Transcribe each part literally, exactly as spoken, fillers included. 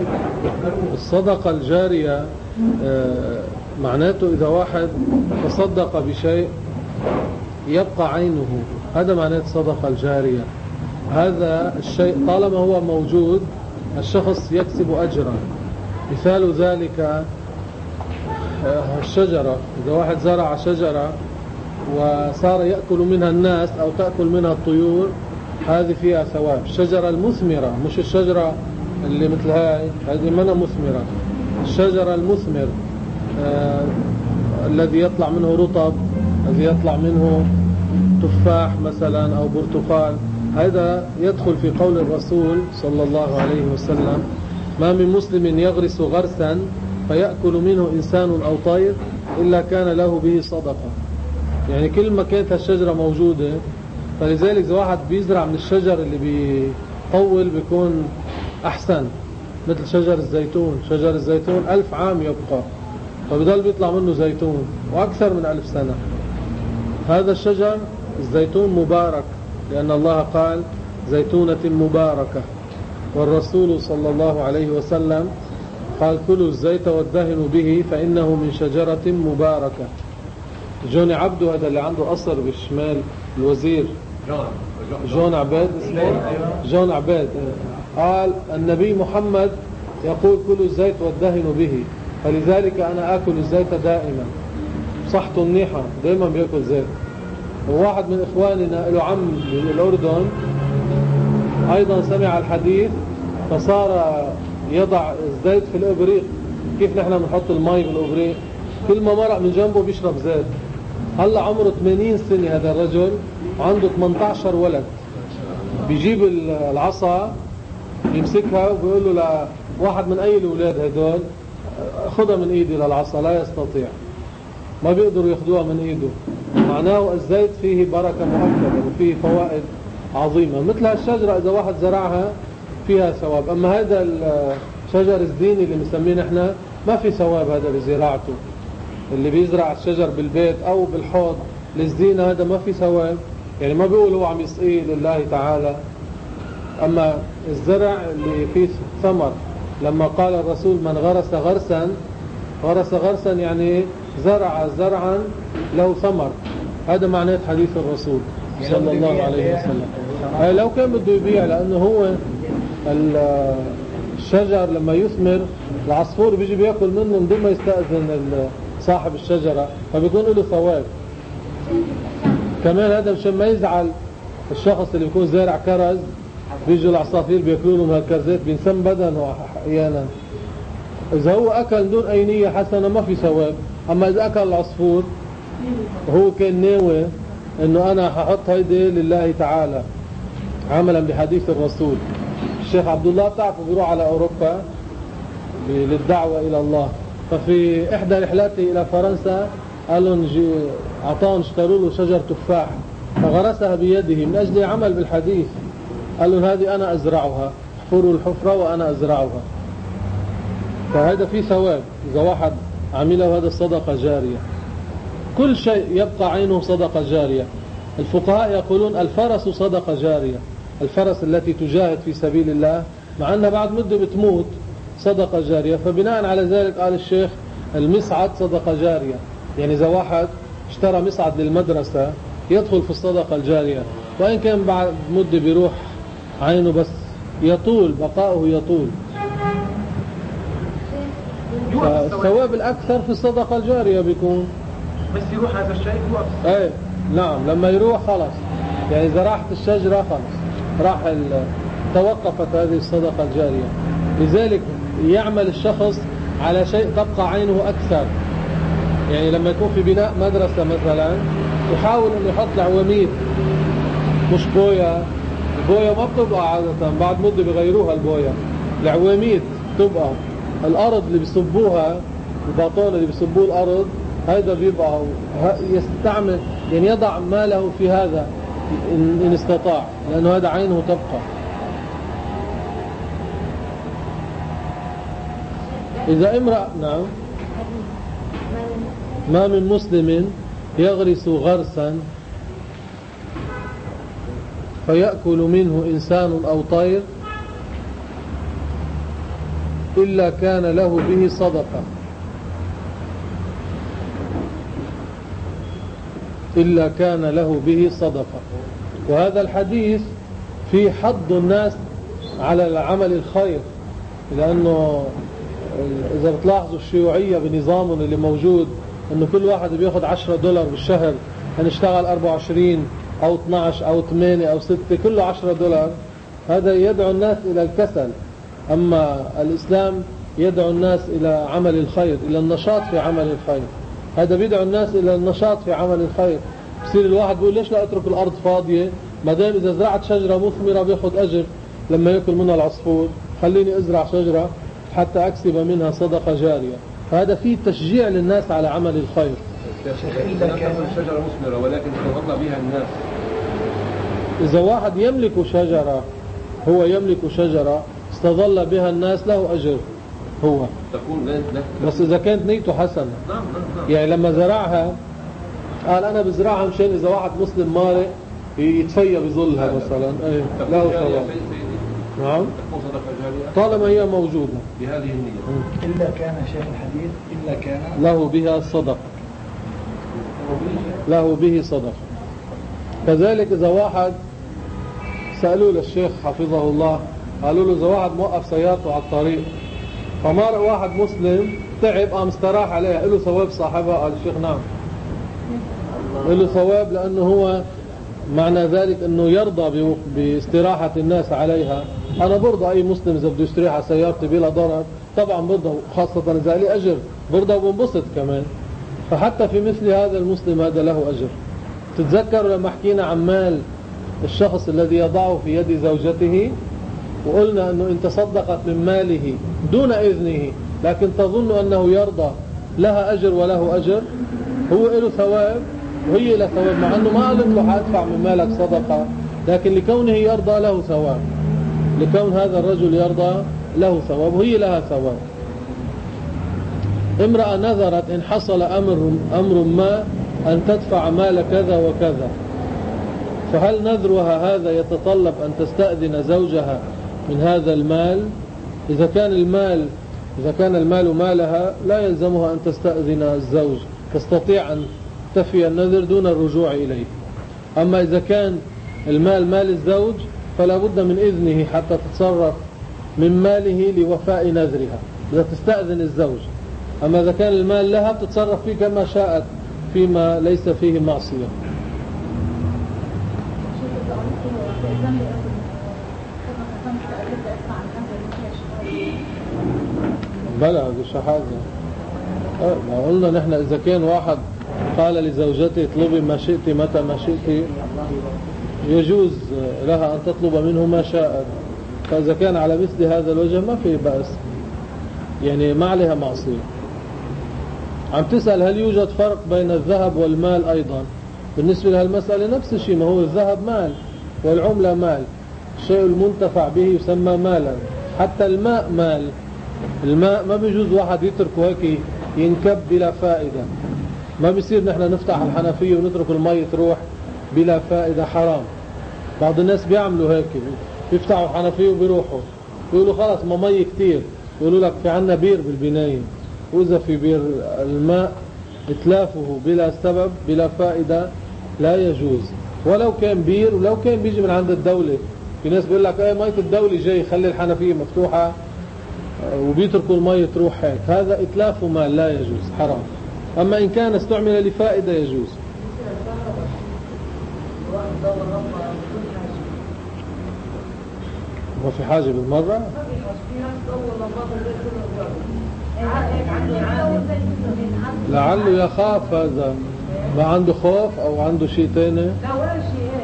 الصدقة الجارية معناته إذا واحد تصدق بشيء يبقى عينه، هذا معناته الصدقة الجارية. هذا الشيء طالما هو موجود الشخص يكسب أجرا. مثال ذلك الشجرة، إذا واحد زرع شجرة وصار يأكل منها الناس أو تأكل منها الطيور، هذه فيها ثواب. الشجرة المثمرة، مش الشجرة اللي مثل هاي، هذه منها مثمرة. الشجرة المثمر آه الذي يطلع منه رطب، الذي يطلع منه تفاح مثلا أو برتقال، هذا يدخل في قول الرسول صلى الله عليه وسلم: ما من مسلم يغرس غرسا فيأكل منه إنسان أو طير إلا كان له به صدقة. يعني كل ما كانت الشجرة موجودة، فلذلك إذا واحد بيزرع من الشجر اللي بيطول بيكون أحسن، مثل شجر الزيتون. شجر الزيتون ألف عام يبقى، فبدل بيطلع منه زيتون وأكثر من ألف سنة. هذا الشجر الزيتون مبارك، لأن الله قال: زيتونة مباركة. والرسول صلى الله عليه وسلم قال: كلوا الزيت وادهنوا به فإنه من شجرة مباركة. جوني عبده، هذا اللي عنده قصر بالشمال، الوزير جون عباد اسمه جون عباد، قال: النبي محمد يقول: كلوا الزيت وادهنوا به، فلذلك أنا آكل الزيت دائما. صحته منيحة، دائما بيأكل زيت. وواحد من إخواننا له عم بالأردن أيضا سمع الحديث فصار يضع الزيت في الإبريق. كيف نحن بنحط الماء بالإبريق، كل ما مرق من جنبه بيشرب زيت. هلا عمره ثمانين سنة هذا الرجل، عنده ثمانية عشر ولد. بيجيب العصا يمسكها وبيقول له لواحد من أي الأولاد هدول: خذها من إيدي للعصا. لا يستطيع، ما بيقدروا ياخذوها من إيده. معناه الزيت فيه بركة مؤكدة وفيه فوائد عظيمة. مثل هالشجرة إذا واحد زرعها فيها ثواب. أما هذا الشجر الزيني اللي مسميه نحن ما في ثواب، هذا لزراعته. اللي بيزرع الشجر بالبيت أو بالحوض للزينة هذا ما في ثواب، يعني ما بيقول هو عم يسقيه لله تعالى. أما الزرع اللي فيه ثمر، لما قال الرسول: من غرس غرسا، غرس غرسا يعني زرع زرعا له ثمر. هذا معناه حديث الرسول صلى الله عليه وسلم. هاي لو كان بده يبيع، لأنه هو الشجر لما يثمر العصفور بيجي بيأكل منه من دون ما يستأذن صاحب الشجرة، فبيكون له ثواب. كمان هذا مشان ما يزعل الشخص اللي بيكون زارع كرز، بيجوا العصافير بيأكلوا له من هالكرزات، بينسم بدنه أحيانا. إذا هو أكل دون أي نية حسنة ما في ثواب. أما إذا أكل العصفور وهو كان ناوي إنه أنا هحط هيدي لله تعالى عملا بحديث الرسول. الشيخ عبد الله بتعرفوا بيروح على أوروبا للدعوة إلى الله، ففي إحدى رحلاته إلى فرنسا قال لهم أعطاهم اشتروا له شجر تفاح فغرسها بيده من أجل عمل بالحديث. قال لهم: هذه أنا أزرعها، احفروا الحفرة وأنا أزرعها. فهذا فيه ثواب إذا واحد عمله. هذا الصدقة جارية. كل شيء يبقى عينه صدقة جارية. الفقهاء يقولون الفرس صدقة جارية، الفرس التي تجاهد في سبيل الله مع أنها بعد مدة بتموت صدقة جارية. فبناء على ذلك قال الشيخ: المصعد صدقة جارية. يعني إذا واحد اشترى مصعد للمدرسة يدخل في الصدقة الجارية، وإن كان بعد مدة بيروح عينه، بس يطول بقاؤه يطول. فالثواب الأكثر في الصدقة الجارية بيكون بس يروح هذا الشيء يوقف. ايه نعم، لما يروح خلاص، يعني إذا راحت الشجرة خلاص راح توقفت هذه الصدقة الجارية. لذلك يعمل الشخص على شيء تبقى عينه أكثر. يعني لما يكون في بناء مدرسة مثلا يحاول أن يحط العواميد، مش بويا. البويا ما بتبقى عادة، بعد مدة بيغيروها البويا. العواميد تبقى الأرض اللي بيصبوها، الباطون اللي بيصبوه الأرض، هذا بيبقى يستعمل، يعني يضع ماله في هذا إن استطاع، لأنه هذا عينه تبقى. إذا امرأة نعم ما من مسلم يغرس غرسا فيأكل منه إنسان أو طير إلا كان له به صدقة إلا كان له به صدقة. وهذا الحديث في حض الناس على العمل الخير، لأنه إذا بتلاحظوا الشيوعية بنظامهم اللي موجود أنه كل واحد بياخد عشرة دولار بالشهر، هنشتغل أربعة وعشرين أو اثناشر أو ثمانية أو ستة، كله عشرة دولار. هذا يدعو الناس إلى الكسل. أما الإسلام يدعو الناس إلى عمل الخير، إلى النشاط في عمل الخير. هذا بيدعو الناس إلى النشاط في عمل الخير. بصير الواحد بيقول ليش لا أترك الأرض فاضية، ما دام إذا زرعت شجرة مثمرة بياخد أجر لما يأكل منها العصفور، خليني أزرع شجرة حتى أكسب منها صدقة جارية. فهذا فيه تشجيع للناس على عمل الخير. إذا كانت الشجرة مثمرة ولكن تغطى بها الناس، إذا واحد يملك شجرة، هو يملك شجرة استظل بها الناس، له أجر هو تكون بس إذا كانت نيته حسنة. نعم نعم. يعني لما زرعها قال أنا بزرعها مشان إذا واحد مسلم مارق يتفيا بظلها مثلا، ايه له ثواب. نعم، تكون صدقة جارية طالما هي موجودة بهذه النية. إلا كان شيخ الحديث إلا كان له بها صدقة، له به صدقة. كذلك إذا واحد سألوا للشيخ حفظه الله، قالوا له إذا واحد موقف سيارته على الطريق فمارق واحد مسلم تعب قام استراح عليها، له ثواب صاحبها؟ قال الشيخ نعم، له ثواب، لأنه هو معنى ذلك أنه يرضى باستراحة الناس عليها. أنا برضى أي مسلم إذا بده يستريح على سيارتي بلا ضرر، طبعا برضى، خاصة إذا لي أجر برضى وبنبسط كمان. فحتى في مثل هذا المسلم هذا له أجر. تتذكروا لما حكينا عن مال الشخص الذي يضعه في يد زوجته، وقلنا أنه إن تصدقت من ماله دون إذنه لكن تظن أنه يرضى، لها أجر وله أجر، هو له ثواب وهي له ثواب، مع أنه ما قال له حادفع من مالك صدقة، لكن لكونه يرضى له ثواب، لكون هذا الرجل يرضى له ثواب وهي لها ثواب. امرأة نذرت إن حصل أمر, أمر ما أن تدفع مال كذا وكذا، فهل نذرها هذا يتطلب أن تستأذن زوجها من هذا المال؟ إذا كان المال إذا كان المال مالها لا يلزمها أن تستأذن الزوج، تستطيع أن تفي النذر دون الرجوع إليه. أما إذا كان المال مال الزوج فلا بد من إذنه حتى تتصرف من ماله لوفاء نذرها، إذا تستأذن الزوج. أما إذا كان المال لها بتتصرف فيه كما شاءت فيما ليس فيه معصية. بلى هذا شحاذة. ما قلنا نحن إذا كان واحد قال لزوجته اطلبي ما شئت متى ما شئت، يجوز لها أن تطلب منه ما شاءت. فإذا كان على مثل هذا الوجه ما فيه بأس، يعني ما عليها معصية. عم تسأل هل يوجد فرق بين الذهب والمال أيضا؟ بالنسبة لها المسألة نفس الشيء، ما هو الذهب مال والعملة مال، الشيء المنتفع به يسمى مالا. حتى الماء مال، الماء ما بيجوز واحد يتركه هيك ينكب بلا فائدة. ما بيصير نحن نفتح الحنفية ونترك المي تروح بلا فائدة، حرام. بعض الناس بيعملوا هيك، بيفتحوا الحنفية وبيروحوا يقولوا خلاص ما مي كتير، يقولوا لك في عنا بير بالبناية، وإذا في بير الماء إتلافه بلا سبب بلا فائدة لا يجوز، ولو كان بير ولو كان بيجي من عند الدولة. في ناس بيقول لك ايه مية الدولة جاي خلي الحنفية مفتوحة وبيتركوا المية تروح هيك، هذا إتلاف مال لا يجوز، حرام. أما إن كان استعمل لفائدة يجوز. ما في حاجة بالمرة؟ لعله يخاف، هذا ما عنده خوف أو عنده شيء تاني. لا ولا شيء.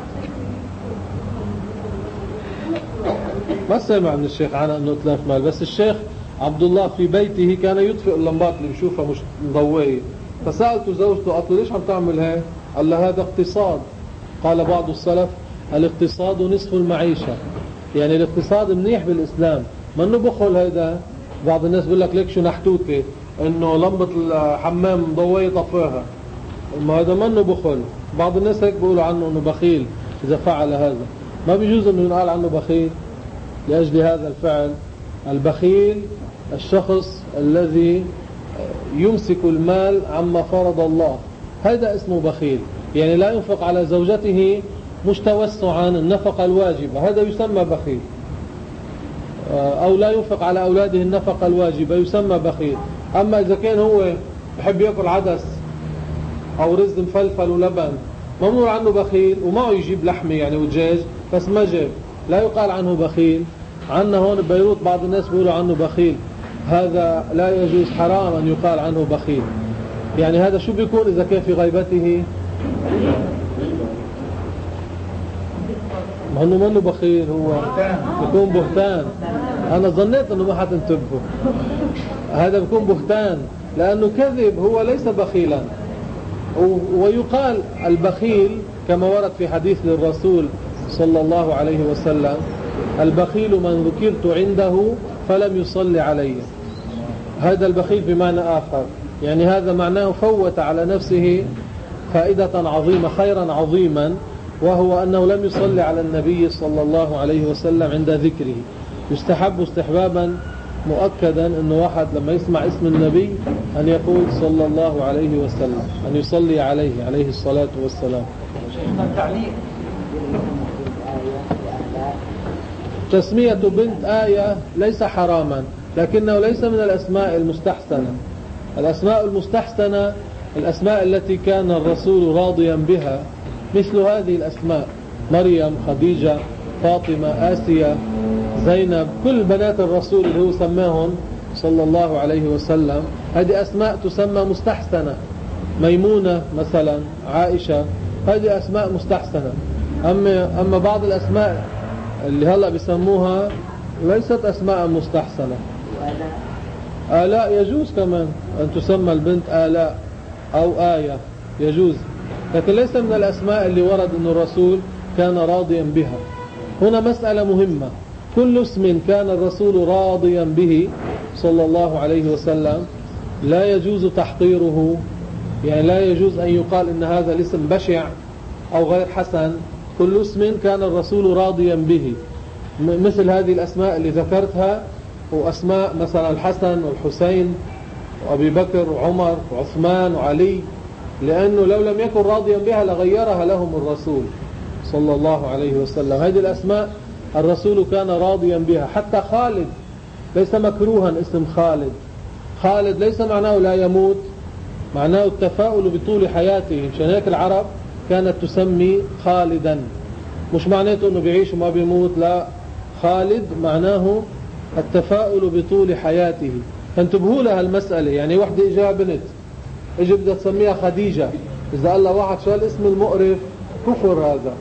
ما سمع من الشيخ عنا أنه إتلاف مال، بس الشيخ عبد الله في بيته كان يطفئ اللمبات اللي بشوفها مش مضوية، فسألته زوجته قلت له ليش عم تعمل هيك؟ قال له هذا اقتصاد. قال بعض السلف الاقتصاد نصف المعيشة، يعني الاقتصاد منيح بالإسلام، ما انه بخل. هيدا بعض الناس بيقول لك ليك شو نحتوتي انه لمبة الحمام مضوية طفاها، ما هذا ما انه بخل. بعض الناس هيك بيقولوا عنه انه بخيل إذا فعل هذا، ما بيجوز انه ينقال عنه بخيل لأجل هذا الفعل. البخيل الشخص الذي يمسك المال عما فرض الله، هذا اسمه بخيل. يعني لا ينفق على زوجته مش توسعا النفقة الواجبة، هذا يسمى بخيل. أو لا ينفق على أولاده النفقة الواجبة يسمى بخيل. أما إذا كان هو يحب يأكل عدس أو رز مفلفل ولبن ممنوع عنه بخيل، ومعه يجيب لحمة يعني ودجاج بس ما جاب، لا يقال عنه بخيل. عنا هون ببيروت بعض الناس بيقولوا عنه بخيل، هذا لا يجوز، حرام أن يقال عنه بخيل. يعني هذا شو بيكون إذا كان في غيبته؟ ما هو منه بخيل، هو بيكون بهتان. أنا ظنيت أنه ما حتنتبهوا، هذا بيكون بهتان لأنه كذب، هو ليس بخيلا. ويقال البخيل كما ورد في حديث للرسول صلى الله عليه وسلم: البخيل من ذكرت عنده فلم يصلي علي. هذا البخيل بمعنى آخر، يعني هذا معناه فوت على نفسه فائدة عظيمة، خيرا عظيما، وهو أنه لم يصلي على النبي صلى الله عليه وسلم عند ذكره. يستحب استحبابا مؤكدا أنه واحد لما يسمع اسم النبي أن يقول صلى الله عليه وسلم، أن يصلي عليه عليه الصلاة والسلام. تسمية بنت آية ليس حراما، لكنه ليس من الأسماء المستحسنة. الأسماء المستحسنة الأسماء التي كان الرسول راضيا بها، مثل هذه الأسماء: مريم، خديجة، فاطمة، آسيا، زينب، كل بنات الرسول اللي هو سماهن صلى الله عليه وسلم، هذه أسماء تسمى مستحسنة. ميمونة مثلا، عائشة، هذه أسماء مستحسنة. أما, أما بعض الأسماء اللي هلأ بيسموها ليست أسماء مستحسنة. آلاء يجوز كمان أن تسمى البنت آلاء أو آية، يجوز، لكن ليس من الأسماء اللي ورد أن الرسول كان راضيا بها. هنا مسألة مهمة: كل اسم كان الرسول راضيا به صلى الله عليه وسلم لا يجوز تحقيره، يعني لا يجوز أن يقال إن هذا الاسم بشع أو غير حسن. كل اسم كان الرسول راضيا به، مثل هذه الأسماء اللي ذكرتها، وأسماء مثلا الحسن والحسين وأبي بكر وعمر وعثمان وعلي، لأنه لو لم يكن راضيا بها لغيرها لهم الرسول صلى الله عليه وسلم. هذه الأسماء الرسول كان راضيا بها. حتى خالد ليس مكروها اسم خالد. خالد ليس معناه لا يموت، معناه التفاؤل بطول حياته، مشان هيك العرب كانت تسمي خالدا، مش معناته انه بيعيش وما بيموت، لا، خالد معناه التفاؤل بطول حياته. فانتبهوا لها المسألة. يعني وحدة اجاها بنت، اجي بدها تسميها خديجة، اذا قال لها واحد شو الاسم المقرف، كفر هذا،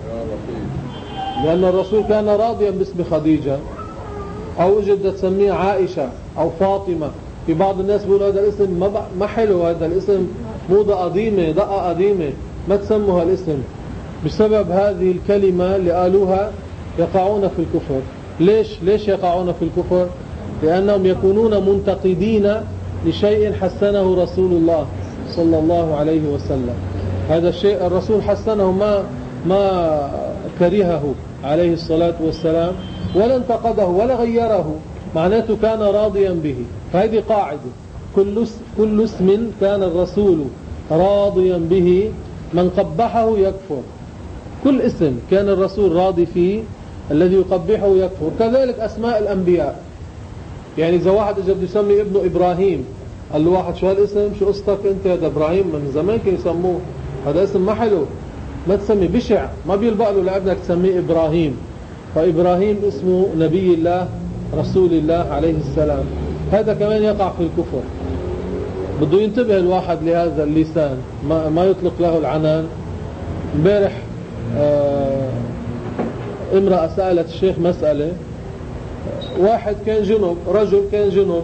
لأن الرسول كان راضيا باسم خديجة. أو اجي بدها تسميها عائشة أو فاطمة، في بعض الناس بيقولوا هذا الاسم ما ما حلو، هذا الاسم موضة قديمة، دقة قديمة، ما تسموا هالاسم. بسبب هذه الكلمة اللي قالوها يقعون في الكفر. ليش ليش يقعون في الكفر؟ لأنهم يكونون منتقدين لشيء حسنه رسول الله صلى الله عليه وسلم. هذا الشيء الرسول حسنه، ما ما كرهه عليه الصلاة والسلام، ولا انتقده ولا غيره، معناته كان راضيا به. فهذه قاعدة: كل كل اسم كان الرسول راضيا به من قبحه يكفر. كل اسم كان الرسول راضي فيه الذي يقبحه يكفر. كذلك أسماء الأنبياء. يعني إذا واحد إذا بده يسمي ابنه إبراهيم، قال له واحد: شو هالاسم، شو قصتك أنت، هذا إبراهيم من زمان كانوا يسموه، هذا اسم ما حلو، ما تسمي، بشع، ما بيلبق له لابنك تسميه إبراهيم. فإبراهيم اسمه نبي الله رسول الله عليه السلام. هذا كمان يقع في الكفر. بده ينتبه الواحد لهذا اللسان، ما, ما يطلق له العنان. امبارح آه امرأة سألت الشيخ مسألة: واحد كان جنب، رجل كان جنب،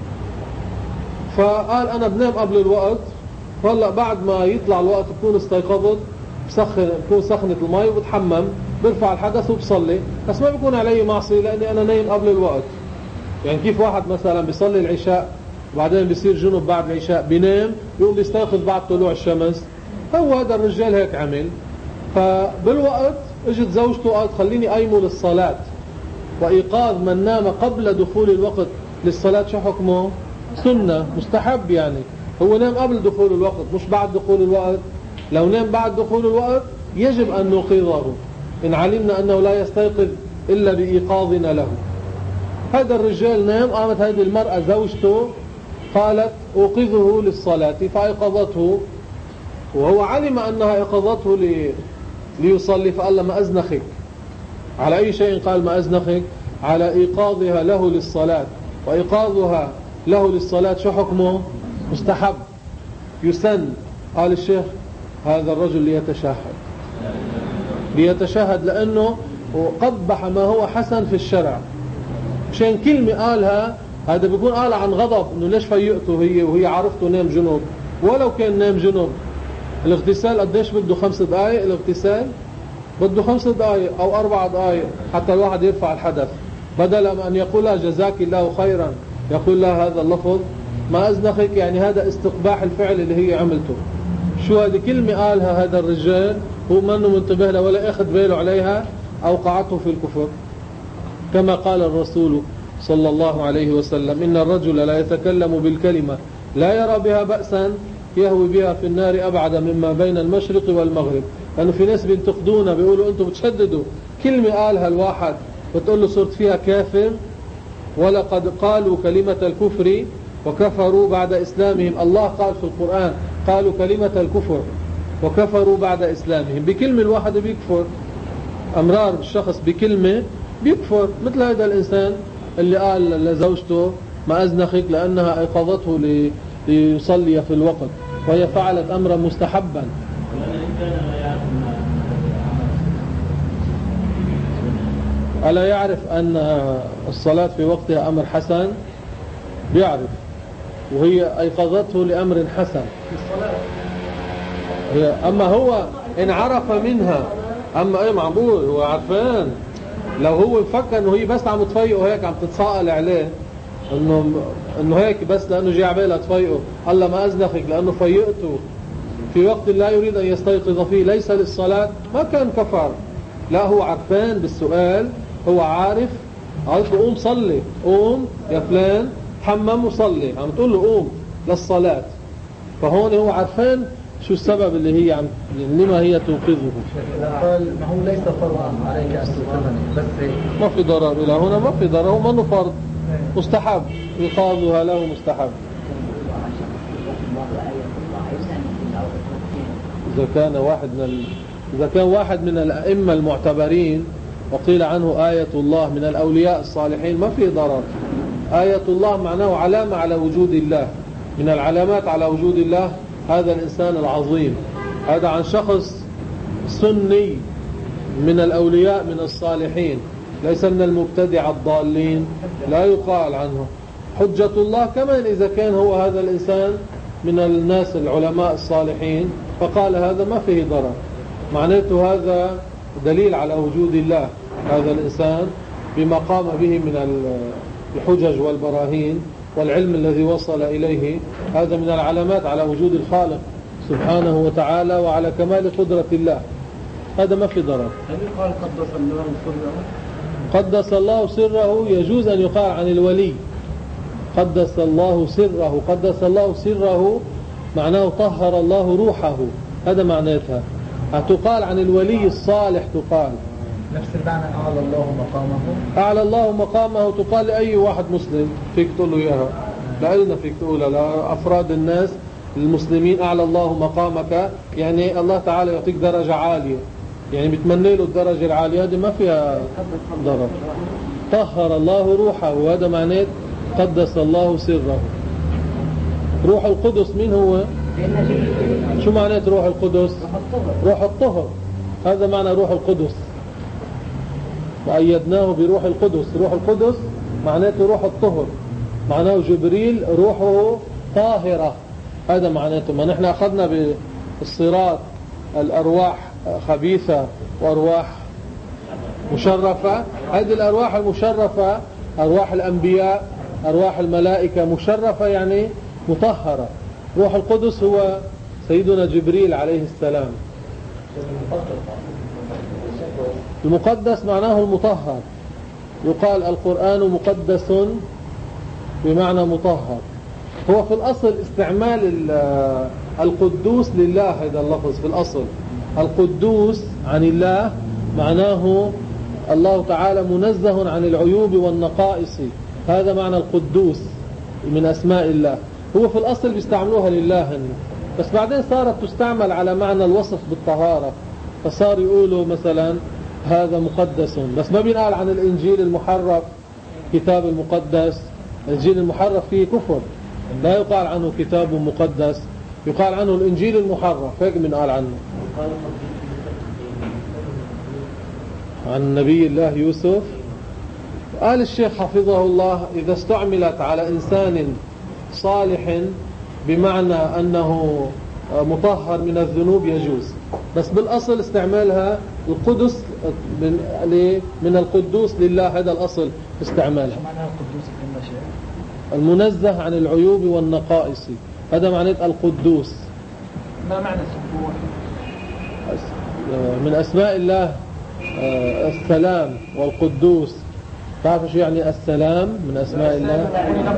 فقال أنا بنام قبل الوقت، فهلا بعد ما يطلع الوقت بكون استيقظت، بسخن بكون سخنة الماء وبتحمم، برفع الحدث وبصلي، بس ما بيكون علي معصية لأني أنا نايم قبل الوقت. يعني كيف واحد مثلا بيصلي العشاء وبعدين بيصير جنب بعد العشاء، بينام يقوم بيستيقظ بعد طلوع الشمس، هو هذا الرجال هيك عمل. فبالوقت اجت زوجته قالت: خليني قيمه للصلاة. وإيقاظ من نام قبل دخول الوقت للصلاة شو حكمه؟ سنة مستحب، يعني هو نام قبل دخول الوقت مش بعد دخول الوقت. لو نام بعد دخول الوقت يجب أن نوقظه إن علمنا أنه لا يستيقظ إلا بإيقاظنا له. هذا الرجال نام، قامت هذه المرأة زوجته قالت أوقظه للصلاة فأيقظته، وهو علم أنها أيقظته لي ليصلي، فقال لها ما أزنخك. على أي شيء قال ما أزنخك؟ على إيقاظها له للصلاة، وإيقاظها له للصلاة شو حكمه؟ مستحب يسن. قال الشيخ هذا الرجل ليتشهد ليتشهد لأنه قبح ما هو حسن في الشرع، مشان كلمة قالها هذا بيكون قال عن غضب، إنه ليش فيقته هي وهي عرفته نام جنوب. ولو كان نام جنوب الاغتسال قديش بده؟ خمس دقائق الاغتسال بده خمس دقائق أو أربع دقائق حتى الواحد يرفع الحدث، بدل من أن يقول لها جزاك الله خيرا يقول لها هذا اللفظ ما أزنخك، يعني هذا استقباح الفعل اللي هي عملته. شو هذه كلمة قالها هذا الرجال هو منه منتبه له ولا أخذ باله عليها، أوقعته في الكفر. كما قال الرسول صلى الله عليه وسلم إن الرجل لا يتكلم بالكلمة لا يرى بها بأسا يهوي بها في النار أبعد مما بين المشرق والمغرب. لأنه في ناس بينتقدونا بيقولوا أنتم بتشددوا كلمة قالها الواحد بتقول له صرت فيها كافر، ولقد قالوا كلمة الكفر وكفروا بعد إسلامهم. الله قال في القرآن قالوا كلمة الكفر وكفروا بعد إسلامهم. بكلمة الواحد بيكفر، أمرار الشخص بكلمة بيكفر. مثل هذا الإنسان اللي قال لزوجته ما أزنخك لأنها أيقظته ليصلي في الوقت وهي فعلت أمرا مستحبا. ألا يعرف أن الصلاة في وقتها أمر حسن؟ بيعرف، وهي أيقظته لأمر حسن. هي أما هو إن عرف منها، أما إيه معقول هو عرفان، لو هو فكر إنه هي بس عم تفيقه هيك عم تتساءل عليه إنه إنه هيك بس لأنه جاي عبالها تفيقه، الله ما أزنخك لأنه فيقته في وقت لا يريد أن يستيقظ فيه ليس للصلاة، ما كان كفر. لا، هو عرفان بالسؤال، هو عارف. قالت له قوم صلي، قوم يا فلان حمم وصلي، عم تقول له قوم للصلاة. فهون هو عرفان شو السبب اللي هي عم لما هي توقظه. قال ما هو ليس فرضا عليك أن توقظني بس ما في ضرر إلى هنا، ما في ضرر، هو منه فرض، مستحب إيقاظها له مستحب. إذا كان واحد من ال... إذا كان واحد من الأئمة المعتبرين وقيل عنه آية الله من الأولياء الصالحين ما في ضرر. آية الله معناه علامة على وجود الله، من العلامات على وجود الله هذا الإنسان العظيم. هذا عن شخص سني من الأولياء من الصالحين، ليس من المبتدع الضالين، لا يقال عنه حجة الله. كمان إذا كان هو هذا الإنسان من الناس العلماء الصالحين فقال هذا ما فيه ضرر، معناته هذا دليل على وجود الله. هذا الإنسان بما قام به من الحجج والبراهين والعلم الذي وصل إليه، هذا من العلامات على وجود الخالق سبحانه وتعالى وعلى كمال قدرة الله. هذا ما في ضرر. هل يقال قدس الله سره؟ قدس الله سره يجوز أن يقال عن الولي قدس الله سره. قدس الله سره معناه طهر الله روحه، هذا معناتها. تقال عن الولي الصالح، تقال نفس المعنى أعلى الله مقامه. أعلى الله مقامه تقال لأي واحد مسلم فيك تقول له إياها، لأين فيك تقولها؟ لأفراد الناس المسلمين أعلى الله مقامك، يعني الله تعالى يعطيك درجة عالية، يعني بتمنى له الدرجة العالية، هذه ما فيها ضرر. طهر الله روحه، وهذا معناه قدس الله سره. روح القدس مين هو؟ شو معناه روح القدس؟ روح الطهر، هذا معنى روح القدس. وأيدناه بروح القدس. روح القدس معناته روح الطهر، معناه جبريل روحه طاهرة، هذا معناته. ما نحن أخذنا بالصراط الأرواح خبيثة وأرواح مشرفة. هذه الأرواح المشرفة أرواح الأنبياء أرواح الملائكة مشرفة يعني مطهرة. روح القدس هو سيدنا جبريل عليه السلام. المقدس معناه المطهر، يقال القرآن مقدس بمعنى مطهر. هو في الأصل استعمال القدوس لله، هذا اللفظ في الأصل القدوس عن الله معناه الله تعالى منزه عن العيوب والنقائص، هذا معنى القدوس من أسماء الله. هو في الأصل بيستعملوها لله، بس بعدين صارت تستعمل على معنى الوصف بالطهارة، فصار يقولوا مثلا هذا مقدس، بس ما بينقال عن الإنجيل المحرف كتاب المقدس. الإنجيل المحرف فيه كفر، لا يقال عنه كتاب مقدس، يقال عنه الإنجيل المحرف، هيك بنقال عنه. عن نبي الله يوسف قال الشيخ حفظه الله إذا استعملت على إنسان صالح بمعنى أنه مطهر من الذنوب يجوز، بس بالأصل استعمالها القدس من, من القدوس لله، هذا الأصل استعمالها. المنزه عن العيوب والنقائص، هذا معنى القدوس. ما معنى السبوح؟ من أسماء الله السلام والقدوس. تعرف شو يعني السلام من أسماء الله؟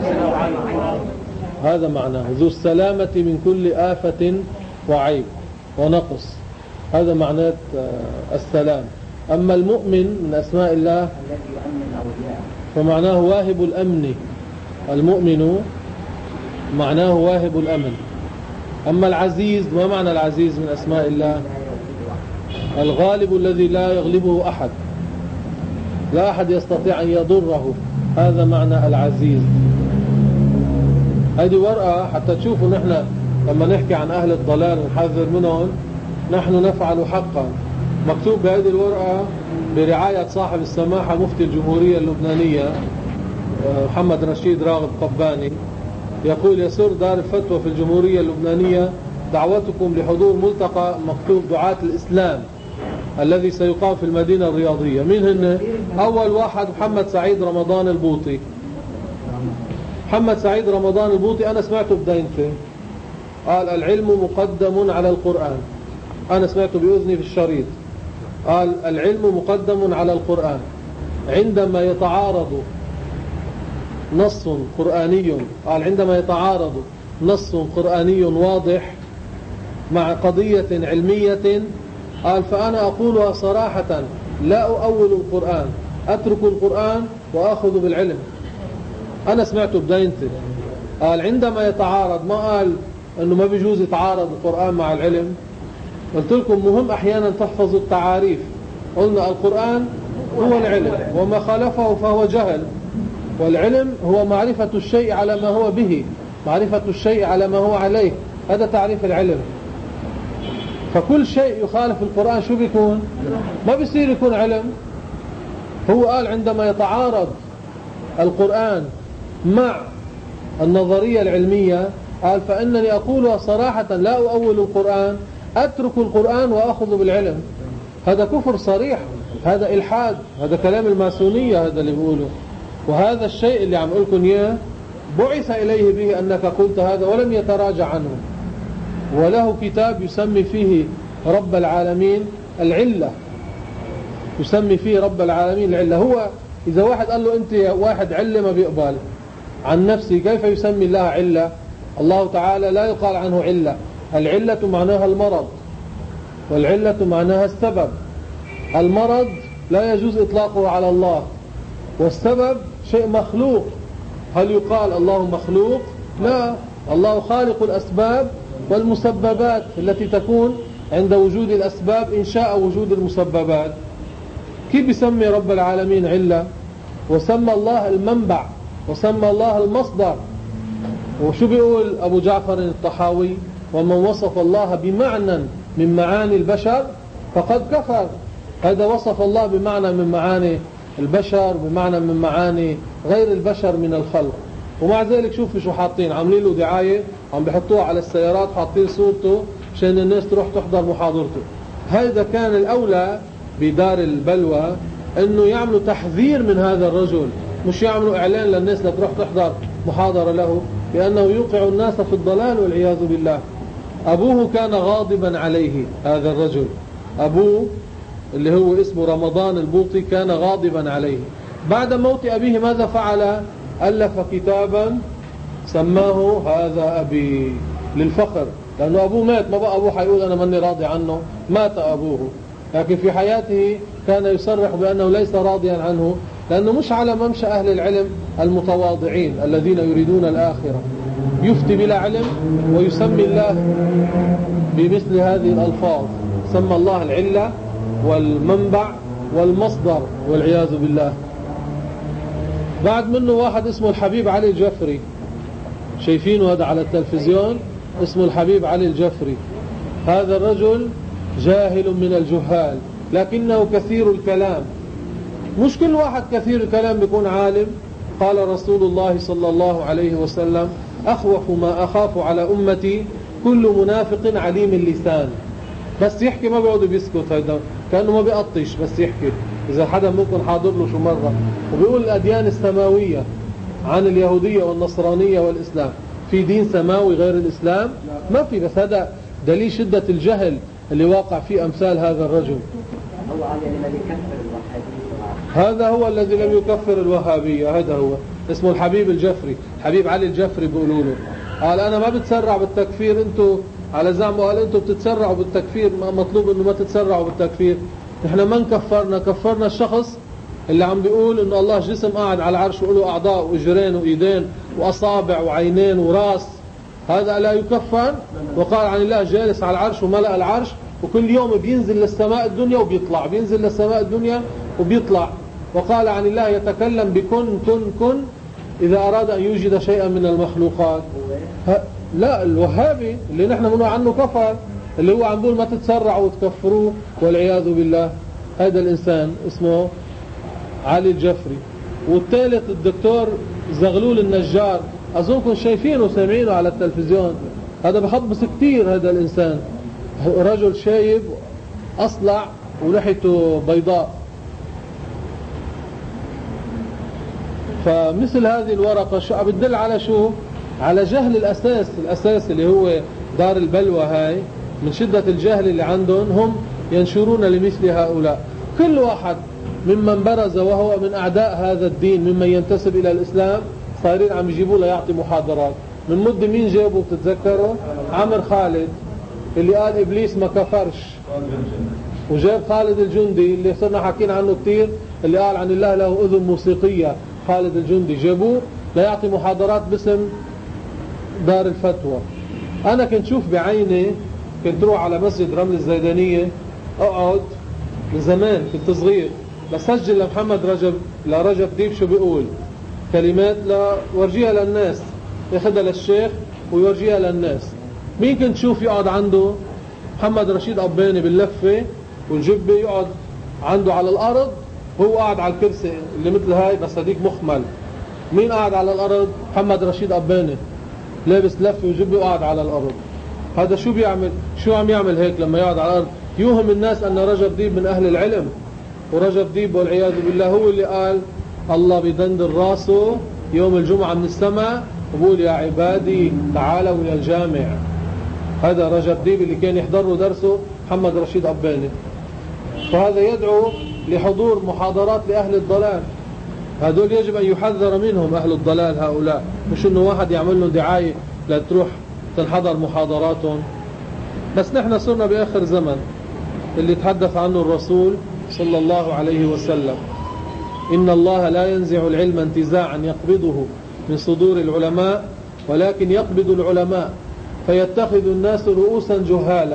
هذا معناه ذو السلامة من كل آفة وعيب ونقص، هذا معناه السلام. أما المؤمن من أسماء الله فمعناه واهب الأمن، المؤمن معناه واهب الأمن. أما العزيز، ما معنى العزيز من أسماء الله؟ الغالب الذي لا يغلبه أحد، لا أحد يستطيع أن يضره، هذا معنى العزيز. هذه ورقة حتى تشوفوا نحن لما نحكي عن أهل الضلال ونحذر منهم نحن نفعل حقا. مكتوب بهذه الورقة برعاية صاحب السماحة مفتي الجمهورية اللبنانية محمد رشيد راغب قباني، يقول: يسر دار الفتوى في الجمهورية اللبنانية دعوتكم لحضور ملتقى مكتوب دعاة الإسلام الذي سيقام في المدينة الرياضية. من هن؟ أول واحد محمد سعيد رمضان البوطي. محمد سعيد رمضان البوطي أنا سمعته بدينته قال العلم مقدم على القرآن، أنا سمعته بأذني في الشريط، قال العلم مقدم على القرآن عندما يتعارض نص قرآني، قال عندما يتعارض نص قرآني واضح مع قضية علمية، قال فأنا أقولها صراحة لا أؤول القرآن، أترك القرآن وأخذ بالعلم. أنا سمعته بدينته قال عندما يتعارض، ما قال أنه ما بيجوز يتعارض القرآن مع العلم. قلت لكم مهم أحيانا تحفظوا التعاريف. قلنا القرآن هو العلم وما خالفه فهو جهل، والعلم هو معرفة الشيء على ما هو به، معرفة الشيء على ما هو عليه، هذا تعريف العلم. فكل شيء يخالف القرآن شو بيكون؟ ما بيصير يكون علم. هو قال عندما يتعارض القرآن مع النظرية العلمية، قال فإنني أقولها صراحة لا أؤول القرآن، أترك القرآن وأخذ بالعلم. هذا كفر صريح، هذا إلحاد، هذا كلام الماسونية هذا اللي بيقوله. وهذا الشيء اللي عم أقولكم إياه بعث إليه به أنك قلت هذا ولم يتراجع عنه، وله كتاب يسمي فيه رب العالمين العلة، يسمي فيه رب العالمين العلة. هو إذا واحد قال له أنت واحد علة ما بيقبل عن نفسي، كيف يسمي الله علة؟ الله تعالى لا يقال عنه علة. العلة معناها المرض، والعلة معناها السبب. المرض لا يجوز إطلاقه على الله، والسبب شيء مخلوق. هل يقال الله مخلوق؟ لا، الله خالق الأسباب والمسببات التي تكون عند وجود الأسباب إن شاء وجود المسببات. كيف يسمي رب العالمين علة؟ وسمى الله المنبع، وسمى الله المصدر. وشو بيقول أبو جعفر الطحاوي؟ ومن وصف الله بمعنى من معاني البشر فقد كفر. هذا وصف الله بمعنى من معاني البشر، بمعنى من معاني غير البشر من الخلق. ومع ذلك شوفوا شو حاطين، عاملين له دعاية، عم بيحطوها على السيارات، حاطين صورته عشان الناس تروح تحضر محاضرته. هذا كان الأولى بدار البلوى انه يعملوا تحذير من هذا الرجل، مش يعملوا اعلان للناس لتروح تحضر محاضرة له، لانه يوقع الناس في الضلال والعياذ بالله. ابوه كان غاضبا عليه، هذا الرجل ابوه اللي هو اسمه رمضان البوطي كان غاضبا عليه، بعد موت أبيه ماذا فعل؟ ألف كتابا سماه هذا أبي للفخر، لأنه أبوه مات، ما بقى أبوه حيقول أنا مني راضي عنه، مات أبوه. لكن في حياته كان يصرح بأنه ليس راضيا عنه، لأنه مش على ممشى أهل العلم المتواضعين الذين يريدون الآخرة. يفتي بلا علم ويسمي الله بمثل هذه الألفاظ، سمى الله العلة والمنبع والمصدر والعياذ بالله. بعد منه واحد اسمه الحبيب علي الجفري، شايفينه هذا على التلفزيون، اسمه الحبيب علي الجفري. هذا الرجل جاهل من الجهال لكنه كثير الكلام. مش كل واحد كثير الكلام بيكون عالم. قال رسول الله صلى الله عليه وسلم: أخوف ما أخاف على أمتي كل منافق عليم اللسان. بس يحكي ما بيقعد بيسكت، هذا كأنه ما بيقطش بس يحكي. إذا حدا ممكن حاضر له شو مرة وبيقول الأديان السماوية عن اليهودية والنصرانية والإسلام، في دين سماوي غير الإسلام؟ ما في. بس هذا دليل شدة الجهل اللي واقع فيه أمثال هذا الرجل. هذا هو الذي لم يكفر الوهابية، هذا هو اسمه الحبيب الجفري، حبيب علي الجفري بيقولوا له. قال أنا ما بتسرع بالتكفير، أنتوا على زعمه قال أنتوا بتتسرعوا بالتكفير، ما مطلوب أنه ما تتسرعوا بالتكفير. نحن من كفرنا؟ كفرنا الشخص اللي عم بيقول أنه الله جسم قاعد على العرش وله أعضاء وإجرين وإيدين وأصابع وعينين وراس، هذا لا يكفر. وقال عن الله جالس على العرش وملأ العرش، وكل يوم بينزل للسماء الدنيا وبيطلع، بينزل للسماء الدنيا وبيطلع. وقال عن الله يتكلم بكن كن كن إذا أراد أن يوجد شيئا من المخلوقات. لا، الوهابي اللي نحن منه عنه كفر، اللي هو عم بيقول ما تتسرعوا وتكفروه والعياذ بالله. هذا الإنسان اسمه علي الجفري. والثالث الدكتور زغلول النجار، أظنكم شايفينه وسامعينه على التلفزيون. هذا بخبص كتير. هذا الإنسان رجل شايب أصلع ولحيته بيضاء. فمثل هذه الورقة شو بتدل على شو؟ على جهل الأساس. الأساس اللي هو دار البلوى هاي، من شدة الجهل اللي عندهم هم ينشرون لمثل هؤلاء. كل واحد ممن برز وهو من أعداء هذا الدين ممن ينتسب إلى الإسلام صايرين عم يجيبوا له يعطي محاضرات. من مدة مين جابوا بتتذكروا؟ عمر خالد اللي قال إبليس ما كفرش، وجاب خالد الجندي اللي صرنا حاكين عنه كتير، اللي قال عن الله له أذن موسيقية. خالد الجندي جابوه ليعطي محاضرات باسم دار الفتوى. أنا كنت شوف بعيني، كنت روح على مسجد رمل الزيدانية أقعد من زمان، كنت صغير بسجل لمحمد رجب لرجب ديب شو بيقول كلمات لورجيها للناس، ياخدها للشيخ ويورجيها للناس. مين كنت شوف يقعد عنده؟ محمد رشيد أباني باللفة والجبة، يقعد عنده على الأرض، هو قاعد على الكرسي اللي مثل هاي بس هديك مخمل. مين قاعد على الأرض؟ محمد رشيد أباني لابس لفة وجبة وقاعد على الأرض. هذا شو بيعمل؟ شو عم يعمل هيك لما يقعد على الأرض؟ يوهم الناس أن رجب ديب من أهل العلم. ورجب ديب والعياذ بالله هو اللي قال الله بيدندر راسه يوم الجمعة من السماء وبقول يا عبادي تعالوا إلى الجامع. هذا رجب ديب اللي كان يحضر له درسه محمد رشيد أباني. فهذا يدعو لحضور محاضرات لأهل الضلال. هذول يجب أن يحذر منهم أهل الضلال هؤلاء، مش إنه واحد يعمل لهم دعاية لتروح تنحضر محاضراتهم. بس نحن صرنا بآخر زمن اللي تحدث عنه الرسول صلى الله عليه وسلم: إن الله لا ينزع العلم انتزاعا يقبضه من صدور العلماء، ولكن يقبض العلماء فيتخذ الناس رؤوسا جهالا.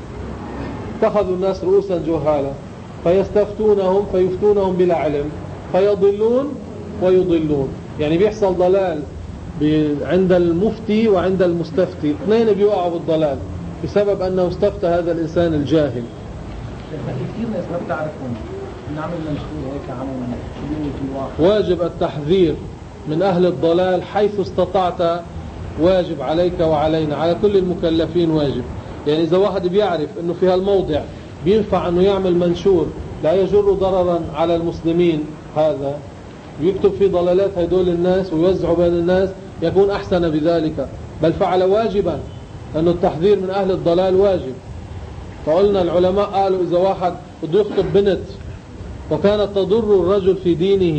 اتخذوا الناس رؤوسا جهالا فيستفتونهم فيفتونهم بلا علم فيضلون ويضلون. يعني بيحصل ضلال عند المفتي وعند المستفتي، اثنين بيوقعوا بالضلال بسبب أنه استفتى هذا الإنسان الجاهل. كثير ناس ما بتعرفهم، نعمل منشور هيك عموما. واجب التحذير من أهل الضلال حيث استطعت، واجب عليك وعلينا، على كل المكلفين واجب. يعني إذا واحد بيعرف أنه في هالموضع بينفع أنه يعمل منشور لا يجر ضررا على المسلمين، هذا يكتب في ضلالات هدول الناس ويوزعوا بين الناس، يكون أحسن بذلك، بل فعل واجبا، لأنه التحذير من أهل الضلال واجب. فقلنا العلماء قالوا إذا واحد بده يخطب بنت وكانت تضر الرجل في دينه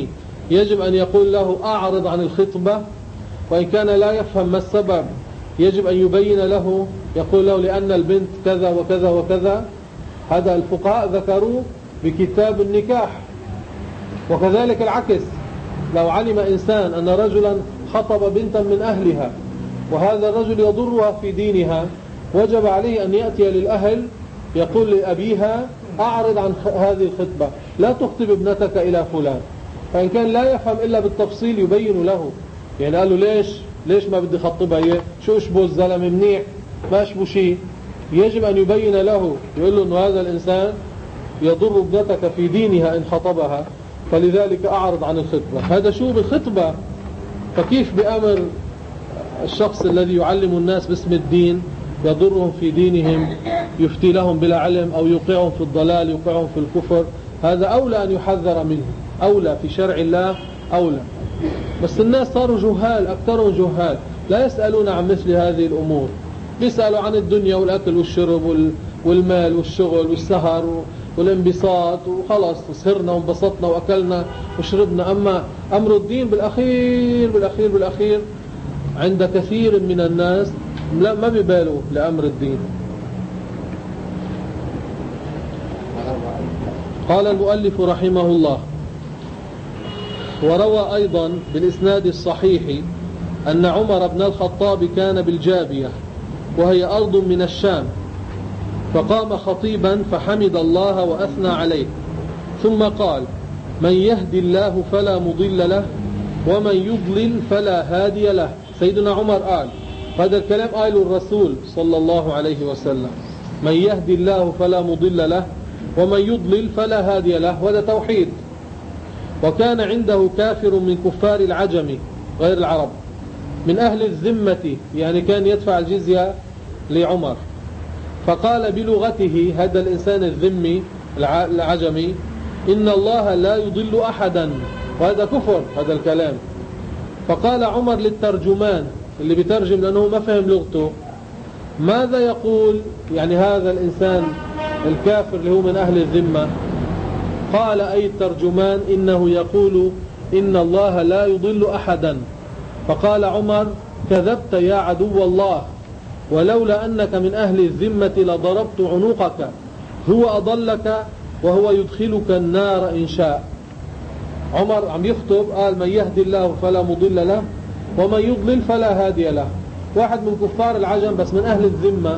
يجب أن يقول له أعرض عن الخطبة، وإن كان لا يفهم ما السبب يجب أن يبين له، يقول له لأن البنت كذا وكذا وكذا. هذا الفقهاء ذكروه بكتاب النكاح. وكذلك العكس، لو علم إنسان أن رجلا خطب بنتا من أهلها وهذا الرجل يضرها في دينها، وجب عليه أن يأتي للأهل يقول لأبيها أعرض عن هذه الخطبة، لا تخطب ابنتك إلى فلان. فإن كان لا يفهم إلا بالتفصيل يبين له، يعني قال له ليش ليش ما بدي خطبها هي، شو اشبه الزلمة منيح ما اشبه شيء. يجب أن يبين له، يقول له أنه هذا الإنسان يضر ابنتك في دينها إن خطبها، فلذلك أعرض عن الخطبة. هذا شو بالخطبة. فكيف بأمر الشخص الذي يعلم الناس باسم الدين يضرهم في دينهم، يفتي لهم بلا علم أو يوقعهم في الضلال يوقعهم في الكفر؟ هذا أولى أن يحذر منه، أولى في شرع الله أولى. بس الناس صاروا جهال، أكثرهم جهال، لا يسألون عن مثل هذه الأمور. بيسألوا عن الدنيا والأكل والشرب والمال والشغل والسهر والانبساط وخلاص، سهرنا وانبسطنا وأكلنا وشربنا. أما أمر الدين بالأخير بالأخير بالأخير عند كثير من الناس لا ما بيبالوا لأمر الدين. قال المؤلف رحمه الله: وروى أيضا بالإسناد الصحيح أن عمر بن الخطاب كان بالجابية وهي أرض من الشام، فقام خطيبا فحمد الله وأثنى عليه، ثم قال: من يهدي الله فلا مضل له ومن يضلل فلا هادي له. سيدنا عمر قال هذا الكلام قاله الرسول صلى الله عليه وسلم: من يهدي الله فلا مضل له ومن يضلل فلا هادي له. وهذا توحيد. وكان عنده كافر من كفار العجم غير العرب من أهل الذمة، يعني كان يدفع الجزية لعمر، فقال بلغته هذا الإنسان الذمي العجمي: إن الله لا يضل أحدا. وهذا كفر هذا الكلام. فقال عمر للترجمان اللي بيترجم لأنه ما فهم لغته: ماذا يقول يعني هذا الإنسان الكافر اللي هو من أهل الذمة؟ قال أي الترجمان: إنه يقول إن الله لا يضل أحدا. فقال عمر: كذبت يا عدو الله، ولولا أنك من أهل الذمة لضربت عنقك، هو أضلك وهو يدخلك النار إن شاء. عمر عم يخطب قال: من يهدي الله فلا مضل له ومن يضلل فلا هادي له. واحد من كفار العجم بس من أهل الذمة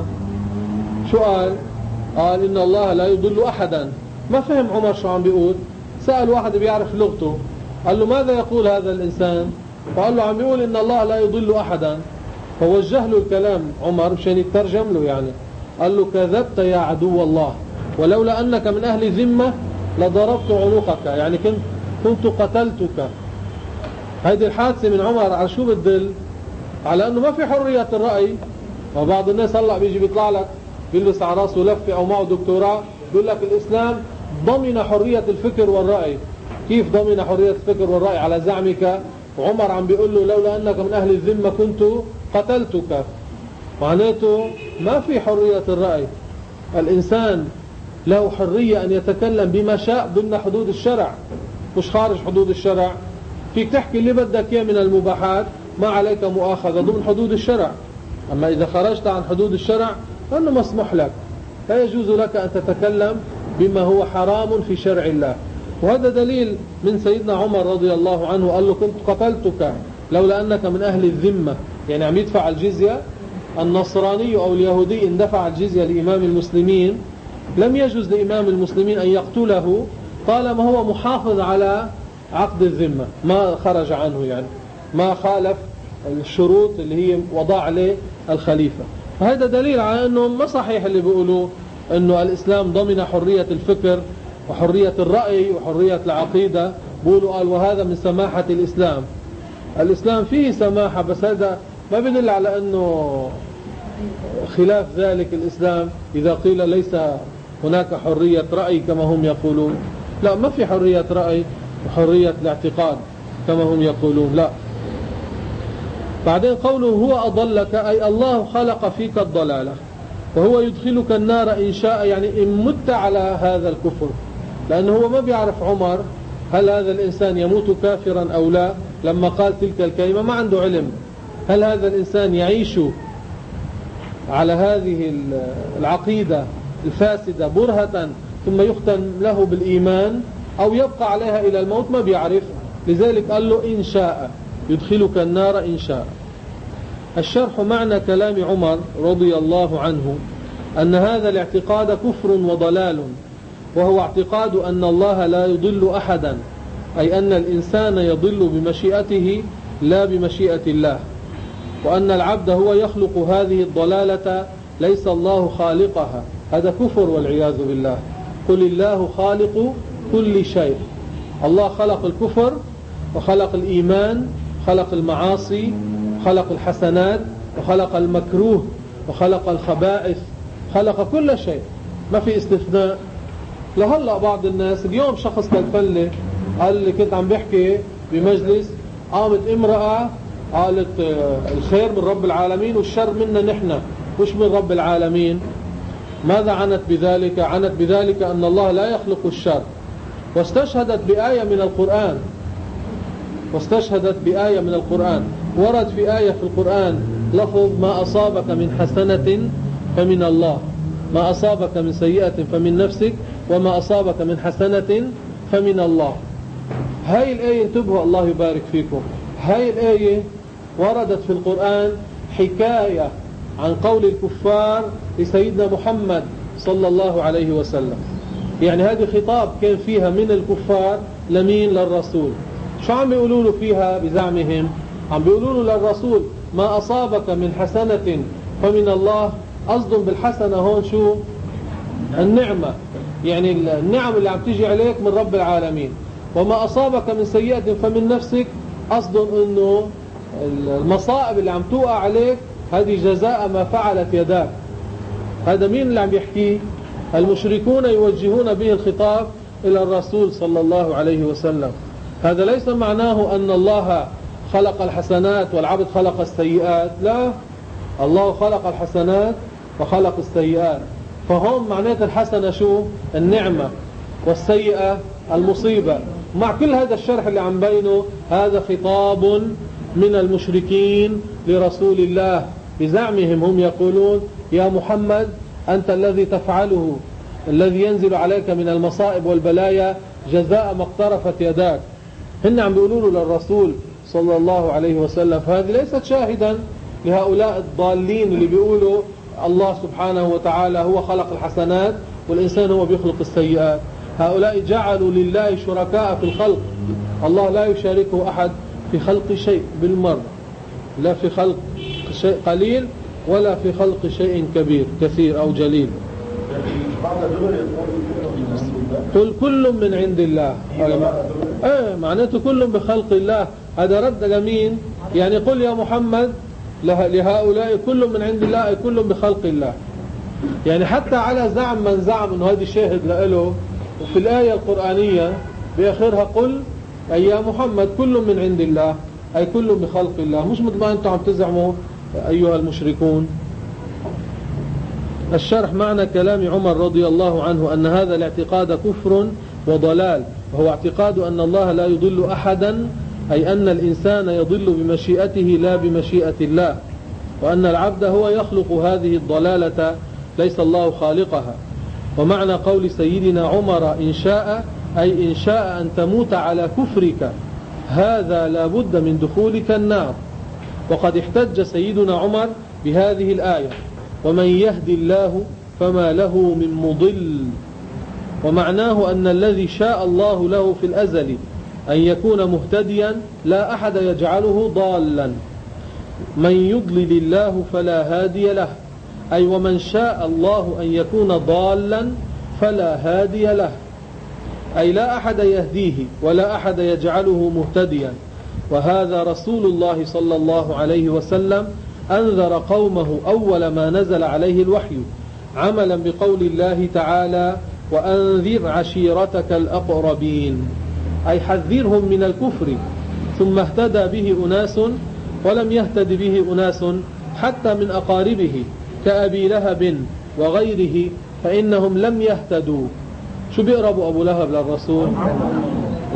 شو قال؟ قال إن الله لا يضل أحدا. ما فهم عمر شو عم بيقول. سأل واحد بيعرف لغته قال له: ماذا يقول هذا الإنسان؟ فقال له: عم بيقول إن الله لا يضل أحدا. فوجه له الكلام عمر مشان يترجم له، يعني قال له: كذبت يا عدو الله، ولولا أنك من أهل ذمة لضربت عنقك، يعني كنت كنت قتلتك. هذه الحادثة من عمر على شو بتدل؟ على أنه ما في حرية الرأي. وبعض الناس هلأ بيجي بيطلع لك بيلبس على راسه لفة أو معه دكتوراه بيقول لك الإسلام ضمن حرية الفكر والرأي. كيف ضمن حرية الفكر والرأي على زعمك؟ وعمر عم بيقول له: لولا أنك من أهل الذمة كنت قتلتك. معناته ما في حرية الرأي. الإنسان له حرية أن يتكلم بما شاء ضمن حدود الشرع، مش خارج حدود الشرع. فيك تحكي اللي بدك إياه من المباحات، ما عليك مؤاخذة ضمن حدود الشرع. أما إذا خرجت عن حدود الشرع فإنه مسموح لك، لا يجوز لك أن تتكلم بما هو حرام في شرع الله. وهذا دليل من سيدنا عمر رضي الله عنه، قال له: كنت قتلتك لولا أنك من أهل الذمة، يعني عم يدفع الجزية. النصراني أو اليهودي إن دفع الجزية لإمام المسلمين لم يجوز لإمام المسلمين أن يقتله طالما هو محافظ على عقد الذمة، ما خرج عنه، يعني ما خالف الشروط اللي هي وضع عليه الخليفة. فهذا دليل على أنه ما صحيح اللي بيقولوا أنه الإسلام ضمن حرية الفكر وحرية الرأي وحرية العقيدة. بيقولوا قال وهذا من سماحة الإسلام. الإسلام فيه سماحة، بس هذا ما بدل على أنه خلاف ذلك الإسلام إذا قيل ليس هناك حرية رأي كما هم يقولون. لا، ما في حرية رأي وحرية الاعتقاد كما هم يقولون، لا. بعدين قوله هو أضلك أي الله خلق فيك الضلالة وهو يدخلك النار إن شاء، يعني إن مت على هذا الكفر. لأنه هو ما بيعرف عمر هل هذا الإنسان يموت كافرا أو لا؟ لما قال تلك الكلمة ما عنده علم. هل هذا الإنسان يعيش على هذه العقيدة الفاسدة برهة ثم يختم له بالإيمان، أو يبقى عليها إلى الموت؟ ما بيعرف. لذلك قال له إن شاء يدخلك النار إن شاء. الشرح: معنى كلام عمر رضي الله عنه أن هذا الاعتقاد كفر وضلال، وهو اعتقاد أن الله لا يضل أحدا، أي أن الإنسان يضل بمشيئته لا بمشيئة الله، وأن العبد هو يخلق هذه الضلالة ليس الله خالقها. هذا كفر والعياذ بالله. قل الله خالق كل شيء. الله خلق الكفر وخلق الإيمان، خلق المعاصي، خلق الحسنات، وخلق المكروه، وخلق الخبائث، خلق كل شيء، ما في استثناء. لهلأ بعض الناس، اليوم شخص تلفلي قال لي كنت عم بحكي بمجلس، قامت امرأة قالت الخير من رب العالمين والشر منا نحن، وش من رب العالمين؟ ماذا عنت بذلك؟ عنت بذلك أن الله لا يخلق الشر، واستشهدت بآية من القرآن واستشهدت بآية من القرآن ورد في آية في القرآن لفظ ما أصابك من حسنة فمن الله، ما أصابك من سيئة فمن نفسك، وما أصابك من حسنة فمن الله. هاي الآية انتبهوا الله يبارك فيكم، هاي الآية وردت في القرآن حكاية عن قول الكفار لسيدنا محمد صلى الله عليه وسلم. يعني هذه خطاب كان فيها من الكفار لمين؟ للرسول. شو عم بيقولوا له فيها بزعمهم؟ عم بيقولوا له للرسول ما أصابك من حسنة فمن الله. قصدهم بالحسنة هون شو؟ النعمة، يعني النعم اللي عم تيجي عليك من رب العالمين. وما أصابك من سيئة فمن نفسك، قصدهم انه المصائب اللي عم توقع عليك هذه جزاء ما فعلت يداك. هذا مين اللي عم يحكيه؟ المشركون يوجهون به الخطاب إلى الرسول صلى الله عليه وسلم. هذا ليس معناه أن الله خلق الحسنات والعبد خلق السيئات، لا، الله خلق الحسنات وخلق السيئات. فهم معنات الحسنة شو؟ النعمة، والسيئة المصيبة. مع كل هذا الشرح اللي عم بينه، هذا خطاب من المشركين لرسول الله بزعمهم. هم يقولون يا محمد أنت الذي تفعله، الذي ينزل عليك من المصائب والبلايا جزاء ما اقترفت يداك. هن عم بيقولوا له للرسول صلى الله عليه وسلم. فهذه ليست شاهدا لهؤلاء الضالين اللي بيقولوا الله سبحانه وتعالى هو خلق الحسنات والإنسان هو بيخلق السيئات. هؤلاء جعلوا لله شركاء في الخلق. الله لا يشاركه أحد في خلق شيء بالمرة، لا في خلق شيء قليل ولا في خلق شيء كبير كثير أو جليل. قل كل من عند الله. ايه معناته كل بخلق الله. هذا رد لمين؟ يعني قل يا محمد لهؤلاء كل من عند الله، أي كل بخلق الله. يعني حتى على زعم من زعم انه هذه شاهد له، وفي الآية القرآنية بآخرها قل أي يا محمد كل من عند الله، أي كل بخلق الله، مش مثل ما أنتم عم تزعموا أيها المشركون. الشرح: معنى كلام عمر رضي الله عنه أن هذا الاعتقاد كفر وضلال، وهو اعتقاد أن الله لا يضل أحدا، أي أن الإنسان يضل بمشيئته لا بمشيئة الله، وأن العبد هو يخلق هذه الضلالة ليس الله خالقها. ومعنى قول سيدنا عمر إن شاء، أي إن شاء أن تموت على كفرك هذا لا بد من دخولك النار. وقد احتج سيدنا عمر بهذه الآية ومن يهدي الله فما له من مضل. ومعناه أن الذي شاء الله له في الأزل أن يكون مهتديا لا أحد يجعله ضالا. من يضلل الله فلا هادي له، أي ومن شاء الله أن يكون ضالا فلا هادي له، أي لا أحد يهديه ولا أحد يجعله مهتديا. وهذا رسول الله صلى الله عليه وسلم أنذر قومه أول ما نزل عليه الوحي، عملا بقول الله تعالى وأنذر عشيرتك الأقربين، أي حذرهم من الكفر. ثم اهتدى به أناس ولم يهتد به أناس حتى من أقاربه كأبي لهب وغيره، فإنهم لم يهتدوا. شو بيقربوا أبو لهب للرسول؟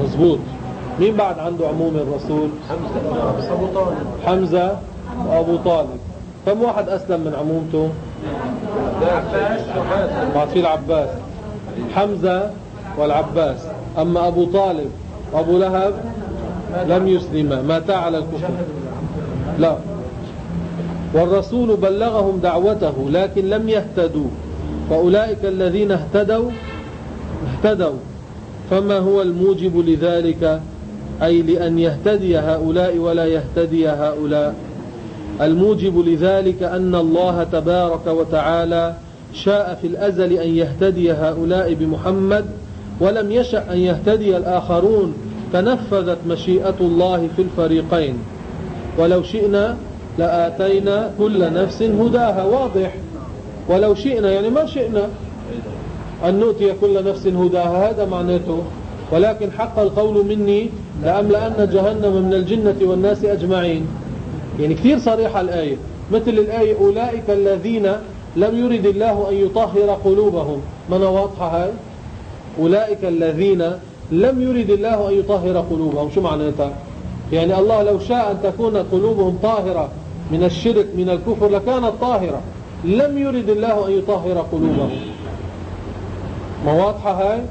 مزبوط. مين بعد عنده عموم الرسول؟ حمزة أبو طالب حمزة وأبو طالب. كم واحد أسلم من عمومته؟ العباس بعد في العباس، حمزة والعباس. أما أبو طالب وأبو لهب لم يسلما، ماتا على الكفر. لا. والرسول بلغهم دعوته لكن لم يهتدوا، فأولئك الذين اهتدوا اهتدوا فما هو الموجب لذلك؟ أي لأن يهتدي هؤلاء ولا يهتدي هؤلاء. الموجب لذلك أن الله تبارك وتعالى شاء في الأزل أن يهتدي هؤلاء بمحمد ولم يشأ أن يهتدي الآخرون، فنفذت مشيئة الله في الفريقين. ولو شئنا لآتينا كل نفس هداها. واضح. ولو شئنا يعني ما شئنا أن نؤتي كل نفس هداها، هذا معناته. ولكن حق القول مني لأملأن جهنم من الجنة والناس أجمعين. يعني كثير صريحة الآية، مثل الآية أولئك الذين لم يرد الله أن يطهر قلوبهم. من واضحة هاي؟ أولئك الذين لم يرد الله أن يطهر قلوبهم. شو معناتها؟ يعني الله لو شاء أن تكون قلوبهم طاهرة من الشرك من الكفر لكانت طاهرة، لم يرد الله أن يطهر قلوبهم. ما واضحة هاي؟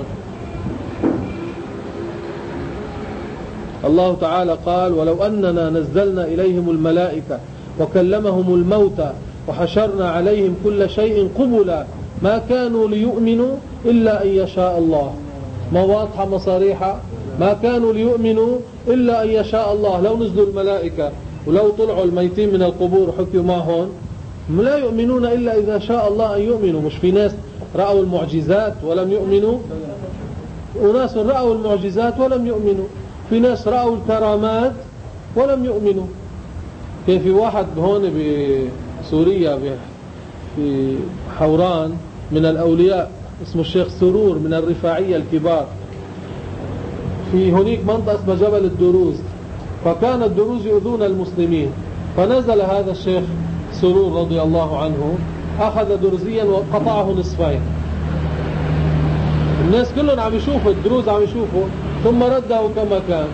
الله تعالى قال ولو أننا نزلنا إليهم الملائكة وكلمهم الموتى وحشرنا عليهم كل شيء قبلا ما كانوا ليؤمنوا إلا أن يشاء الله. ما واضحة مصاريحة؟ ما كانوا ليؤمنوا إلا أن يشاء الله. لو نزلوا الملائكة ولو طلعوا الميتين من القبور وحكيوا معهم لا يؤمنون إلا إذا شاء الله أن يؤمنوا. مش في ناس رأوا المعجزات ولم يؤمنوا، وناس رأوا المعجزات ولم يؤمنوا، في ناس رأوا الكرامات ولم يؤمنوا. كان في واحد هون بسوريا في حوران من الأولياء اسمه الشيخ سرور من الرفاعية الكبار، في هناك منطقة اسمها جبل الدروز، فكان الدروز يؤذون المسلمين، فنزل هذا الشيخ سرور رضي الله عنه أخذ درزيا وقطعه نصفين. الناس كلهم عم يشوفوا الدروز، عم يشوفوا، ثم رده كما كان.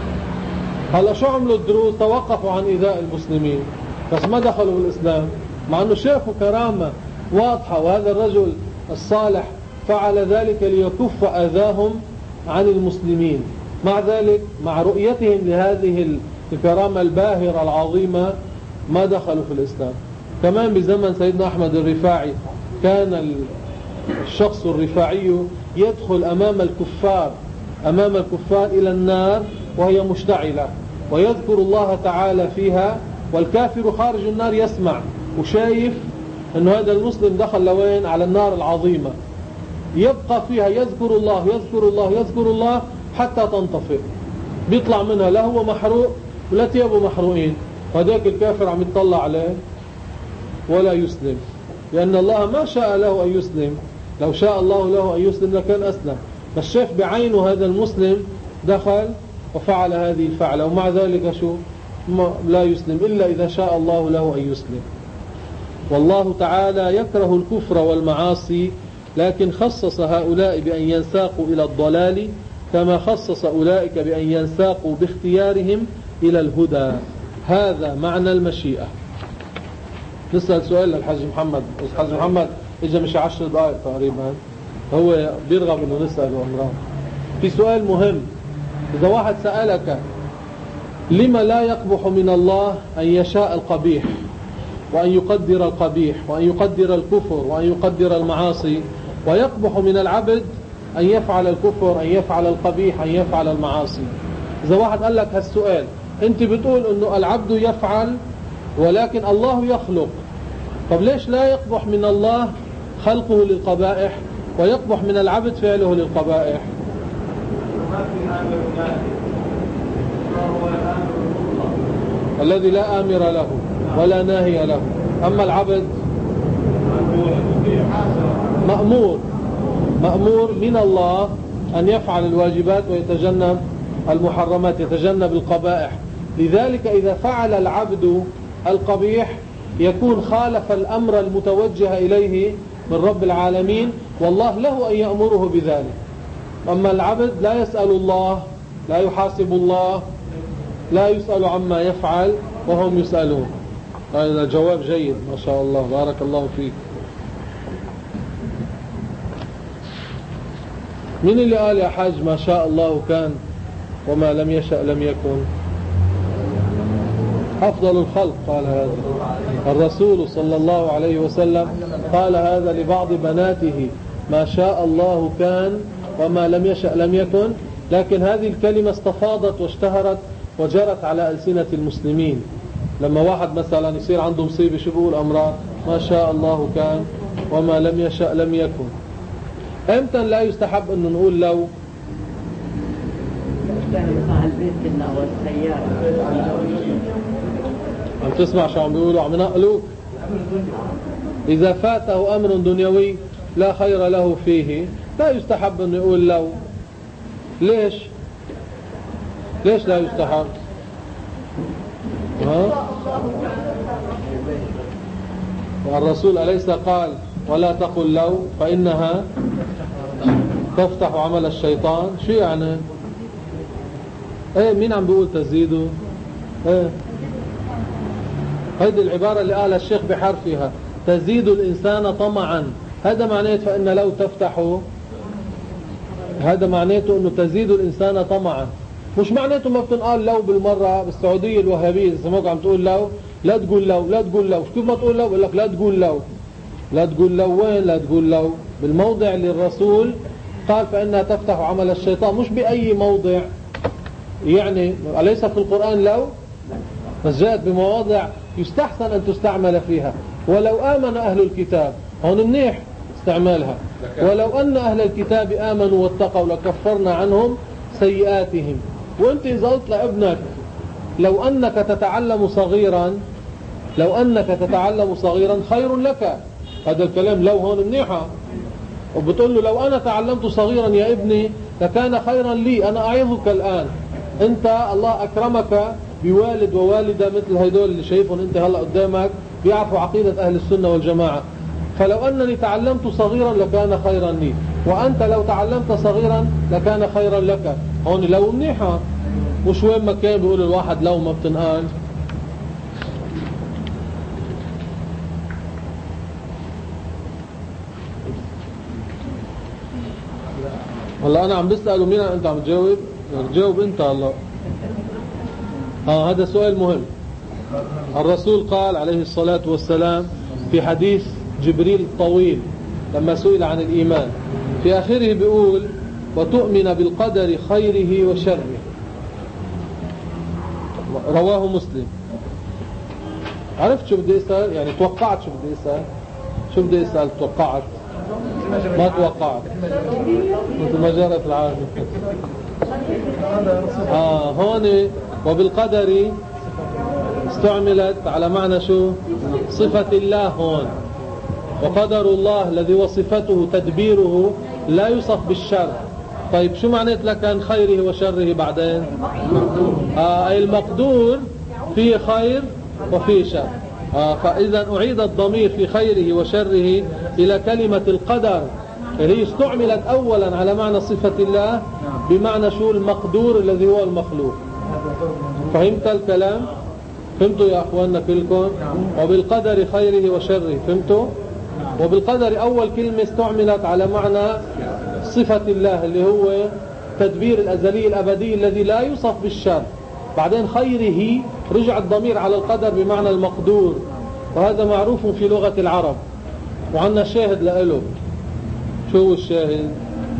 هلا شو عملوا الدروز؟ توقفوا عن إيذاء المسلمين، بس ما دخلوا بالإسلام، مع أنه شافوا كرامة واضحة، وهذا الرجل الصالح فعل ذلك ليكف أذاهم عن المسلمين. مع ذلك مع رؤيتهم لهذه الكرامة الباهرة العظيمة ما دخلوا في الإسلام. كمان بزمن سيدنا أحمد الرفاعي كان الشخص الرفاعي يدخل أمام الكفار أمام الكفار إلى النار وهي مشتعلة، ويذكر الله تعالى فيها، والكافر خارج النار يسمع وشايف أن هذا المسلم دخل لوين؟ على النار العظيمة. يبقى فيها يذكر الله يذكر الله يذكر الله حتى تنطفئ، بيطلع منها لا هو محروق ولا تيابه محروقين، وهذاك الكافر عم يتطلع عليه ولا يسلم، لأن الله ما شاء له أن يسلم. لو شاء الله له أن يسلم لكان أسلم، بس شاف بعينه هذا المسلم دخل وفعل هذه الفعلة، ومع ذلك شو لا يسلم إلا إذا شاء الله له أن يسلم. والله تعالى يكره الكفر والمعاصي، لكن خصص هؤلاء بأن ينساقوا إلى الضلال كما خصص أولئك بأن ينساقوا باختيارهم إلى الهدى. هذا معنى المشيئة. نسأل سؤال للحاج محمد. الحاج محمد إجا مش عشر دقائق تقريبا، هو بيرغب إنه نسأله أمران. في سؤال مهم، إذا واحد سألك لما لا يقبح من الله أن يشاء القبيح وأن يقدر القبيح وأن يقدر الكفر وأن يقدر المعاصي، ويقبح من العبد أن يفعل الكفر أن يفعل القبيح أن يفعل المعاصي. إذا واحد قال لك هالسؤال، أنت بتقول أنه العبد يفعل ولكن الله يخلق، طب ليش لا يقبح من الله خلقه للقبائح ويقبح من العبد فعله للقبائح؟ الذي لا آمر له ولا ناهي له، أما العبد مأمور مأمور من الله أن يفعل الواجبات ويتجنب المحرمات، يتجنب القبائح. لذلك إذا فعل العبد القبيح يكون خالف الأمر المتوجه إليه من رب العالمين، والله له أن يأمره بذلك. أما العبد لا يسأل الله، لا يحاسب الله، لا يسأل عما يفعل وهم يسألون. هذا جواب جيد ما شاء الله، بارك الله فيك. من اللي قال يا حاج ما شاء الله كان وما لم يشأ لم يكن؟ أفضل الخلق قال هذا، الرسول صلى الله عليه وسلم قال هذا لبعض بناته، ما شاء الله كان وما لم يشأ لم يكن. لكن هذه الكلمة استفاضت واشتهرت وجرت على ألسنة المسلمين. لما واحد مثلا يصير عنده مصيبة شو بيقول أمرار؟ ما شاء الله كان وما لم يشأ لم يكن. امتى لا يستحب أن نقول لو؟ عم تسمع شو عم بيقولوا؟ عم ينقلوك. إذا فاته أمر دنيوي لا خير له فيه لا يستحب أن يقول لو. ليش؟ ليش لا يستحب؟ ها؟ والرسول أليس قال ولا تقل لو فإنها تفتح عمل الشيطان؟ شو يعني؟ ايه مين عم بيقول تزيدوا؟ ايه هذه العبارة اللي قالها الشيخ بحرفها، تزيد الإنسان طمعا. هذا معناته فإن لو تفتحه، هذا معناته أنه تزيد الإنسان طمعا. مش معناته ما بتنقال لو بالمرة. بالسعودية الوهابية سموك عم تقول لو، لا تقول لو، لا تقول لو. كيف ما تقول لو؟ بقول لك لا تقول لو. لا تقول لو وين؟ لا تقول لو بالموضع اللي الرسول قال فإنها تفتح عمل الشيطان، مش بأي موضع. يعني أليس في القرآن لو؟ بس جاءت بمواضع يستحسن أن تستعمل فيها. ولو آمن أهل الكتاب، هون منيح استعمالها. ولو أن أهل الكتاب آمنوا واتقوا لكفرنا عنهم سيئاتهم. وانت إذا قلت لابنك لو أنك تتعلم صغيرا، لو أنك تتعلم صغيرا خير لك، هذا الكلام لو هون منيحة. وبتقول له لو أنا تعلمت صغيرا يا ابني لكان خيرا لي، أنا أعظك الآن. أنت الله أكرمك بوالد ووالدة مثل هيدول اللي شايفهم أنت هلأ قدامك بيعرفوا عقيدة أهل السنة والجماعة. فلو أنني تعلمت صغيرا لكان خيرا لي، وأنت لو تعلمت صغيرا لكان خيرا لك. هون لو منيحة. مش وين ما كان بيقول الواحد لو ما بتنقال. هلا أنا عم بسأله مين أنت عم تجاوب؟ جاوب أنت هلا. آه هذا سؤال مهم. الرسول قال عليه الصلاة والسلام في حديث جبريل الطويل لما سئل عن الإيمان في آخره بيقول وتؤمن بالقدر خيره وشره. رواه مسلم. عرفت شو بدي أسأل؟ يعني توقعت شو بدي أسأل؟ شو بدي أسأل توقعت؟ ما توقعت مثل ما جرت العادة. آه هون وبالقدر استعملت على معنى شو؟ صفة الله هون. وقدر الله الذي وصفته تدبيره لا يوصف بالشر. طيب شو معنات لكان خيره وشره بعدين؟ آه أي المقدور فيه خير وفيه شر. آه فإذا أعيد الضمير في خيره وشره إلى كلمة القدر اللي هي استعملت أولا على معنى صفة الله بمعنى شو؟ المقدور الذي هو المخلوق. فهمت الكلام؟ فهمتوا يا أخواننا كلكم؟ وبالقدر خيره وشره فهمتوا؟ وبالقدر أول كلمة استعملت على معنى صفة الله اللي هو تدبير الأزلي الأبدي الذي لا يوصف بالشر. بعدين خيره رجع الضمير على القدر بمعنى المقدور، وهذا معروف في لغة العرب وعنا شاهد لأله. شو هو الشاهد؟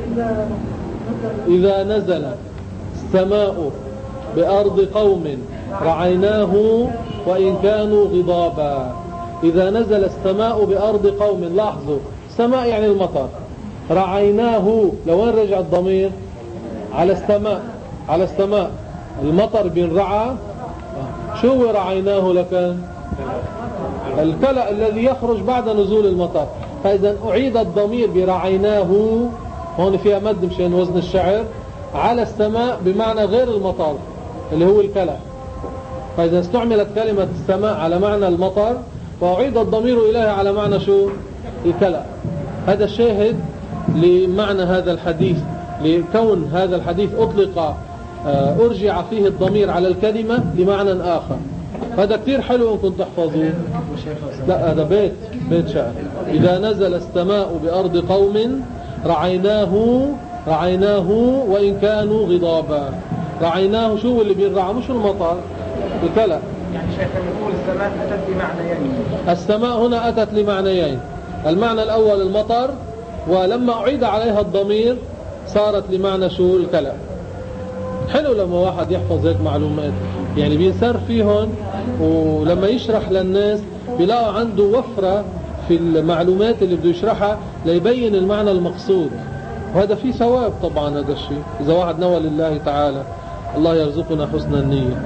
إذا نزل السماء بأرض قوم رعيناه وإن كانوا غضابا. إذا نزل السماء بأرض قوم، لاحظوا السماء يعني المطر، رعيناه لوين رجع الضمير؟ على السماء. على السماء المطر بينرعى. شو هو رعيناه لكن؟ الكلأ الذي يخرج بعد نزول المطر. فإذا أعيد الضمير برعيناه، هون فيها مد مشان وزن الشعر، على السماء بمعنى غير المطر اللي هو الكلأ. فإذا استعملت كلمة السماء على معنى المطر وأعيد الضمير إليها على معنى شو؟ الكلأ. هذا الشاهد لمعنى هذا الحديث لكون هذا الحديث أطلق أرجع فيه الضمير على الكلمة لمعنى آخر. هذا كتير حلو أنكم تحفظوه. لا هذا بيت بيت شعر. إذا نزل السماء بأرض قوم رعيناه رعيناه وإن كانوا غضابا. رعيناه شو اللي بيرعى؟ مش المطر، الكلى. يعني شيخ نقول السماء أتت بمعنيين. السماء هنا أتت لمعنيين. المعنى الأول المطر، ولما أعيد عليها الضمير صارت لمعنى شو؟ الكلى. حلو لما واحد يحفظ هيك معلومات، يعني بينسر فيهم، ولما يشرح للناس بيلاقوا عنده وفرة في المعلومات اللي بده يشرحها ليبين المعنى المقصود. وهذا فيه ثواب طبعا هذا الشيء إذا واحد نوى لله تعالى. الله يرزقنا حسن النية.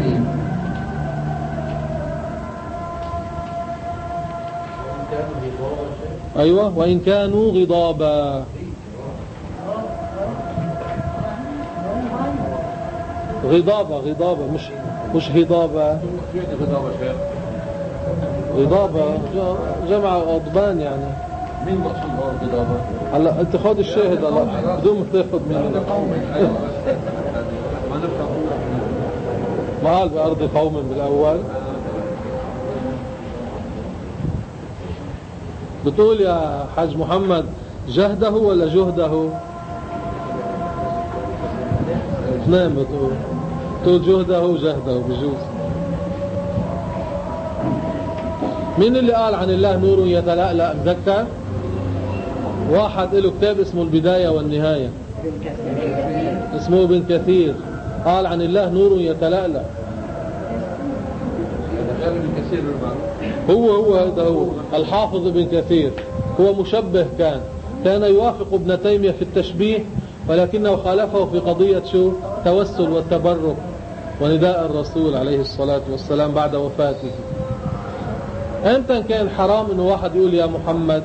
أيوة وإن كانوا غضابا. غضابة غضابة مش مش هضابة. غضابة جمع غضبان يعني. مين مقصود هو غضابة؟ هلا انت خذ الشاهد هلا بدون ما تاخذ مني. ما قال بأرض قوم بالأول. بتقول يا حاج محمد جهده ولا جهده؟ اثنين بتقول. بتقول جهده وجهده بجوز. مين اللي قال عن الله نور يتلألأ؟ مذكر؟ واحد له كتاب اسمه البداية والنهاية، اسمه ابن كثير، قال عن الله نور يتلألأ. هو هو هذا هو الحافظ ابن كثير. هو مشبه، كان كان يوافق ابن تيمية في التشبيه، ولكنه خالفه في قضية شو؟ توسل والتبرك ونداء الرسول عليه الصلاة والسلام بعد وفاته. امتى كان حرام انه واحد يقول يا محمد؟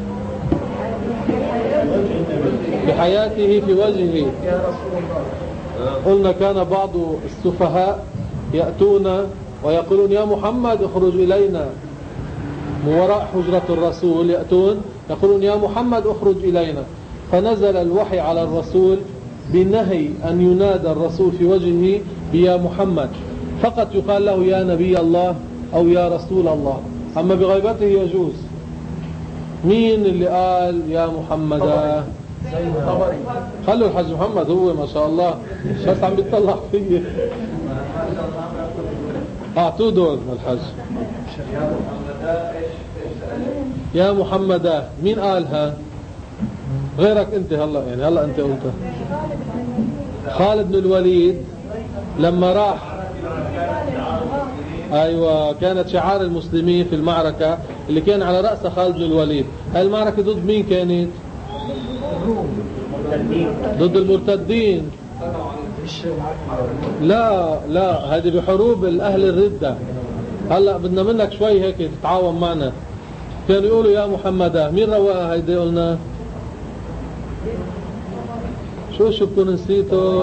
بحياته في وجهه. قلنا كان بعض السفهاء يأتون ويقولون يا محمد اخرج إلينا من وراء حجرة الرسول، يأتون يقولون يا محمد اخرج إلينا، فنزل الوحي على الرسول بنهي أن ينادى الرسول في وجهه بيا محمد، فقط يقال له يا نبي الله أو يا رسول الله، أما بغيبته يجوز. مين اللي قال يا محمد؟ خلوا الحاج محمد هو ما شاء الله بس عم بيطلع فيه. اعطوه دور الحاج. يا محمد مين قالها؟ غيرك انت. هلا يعني هلا انت قلتها. خالد بن الوليد لما راح، ايوه كانت شعار المسلمين في المعركة اللي كان على رأسها خالد بن الوليد. هاي المعركة ضد مين كانت؟ ضد المرتدين. لا لا هذه بحروب الأهل الردة. هلا بدنا منك شوي هيك تتعاون معنا. كانوا يقولوا يا محمد. مين رواها هيدي؟ قلنا شو شو بكون نسيتوا؟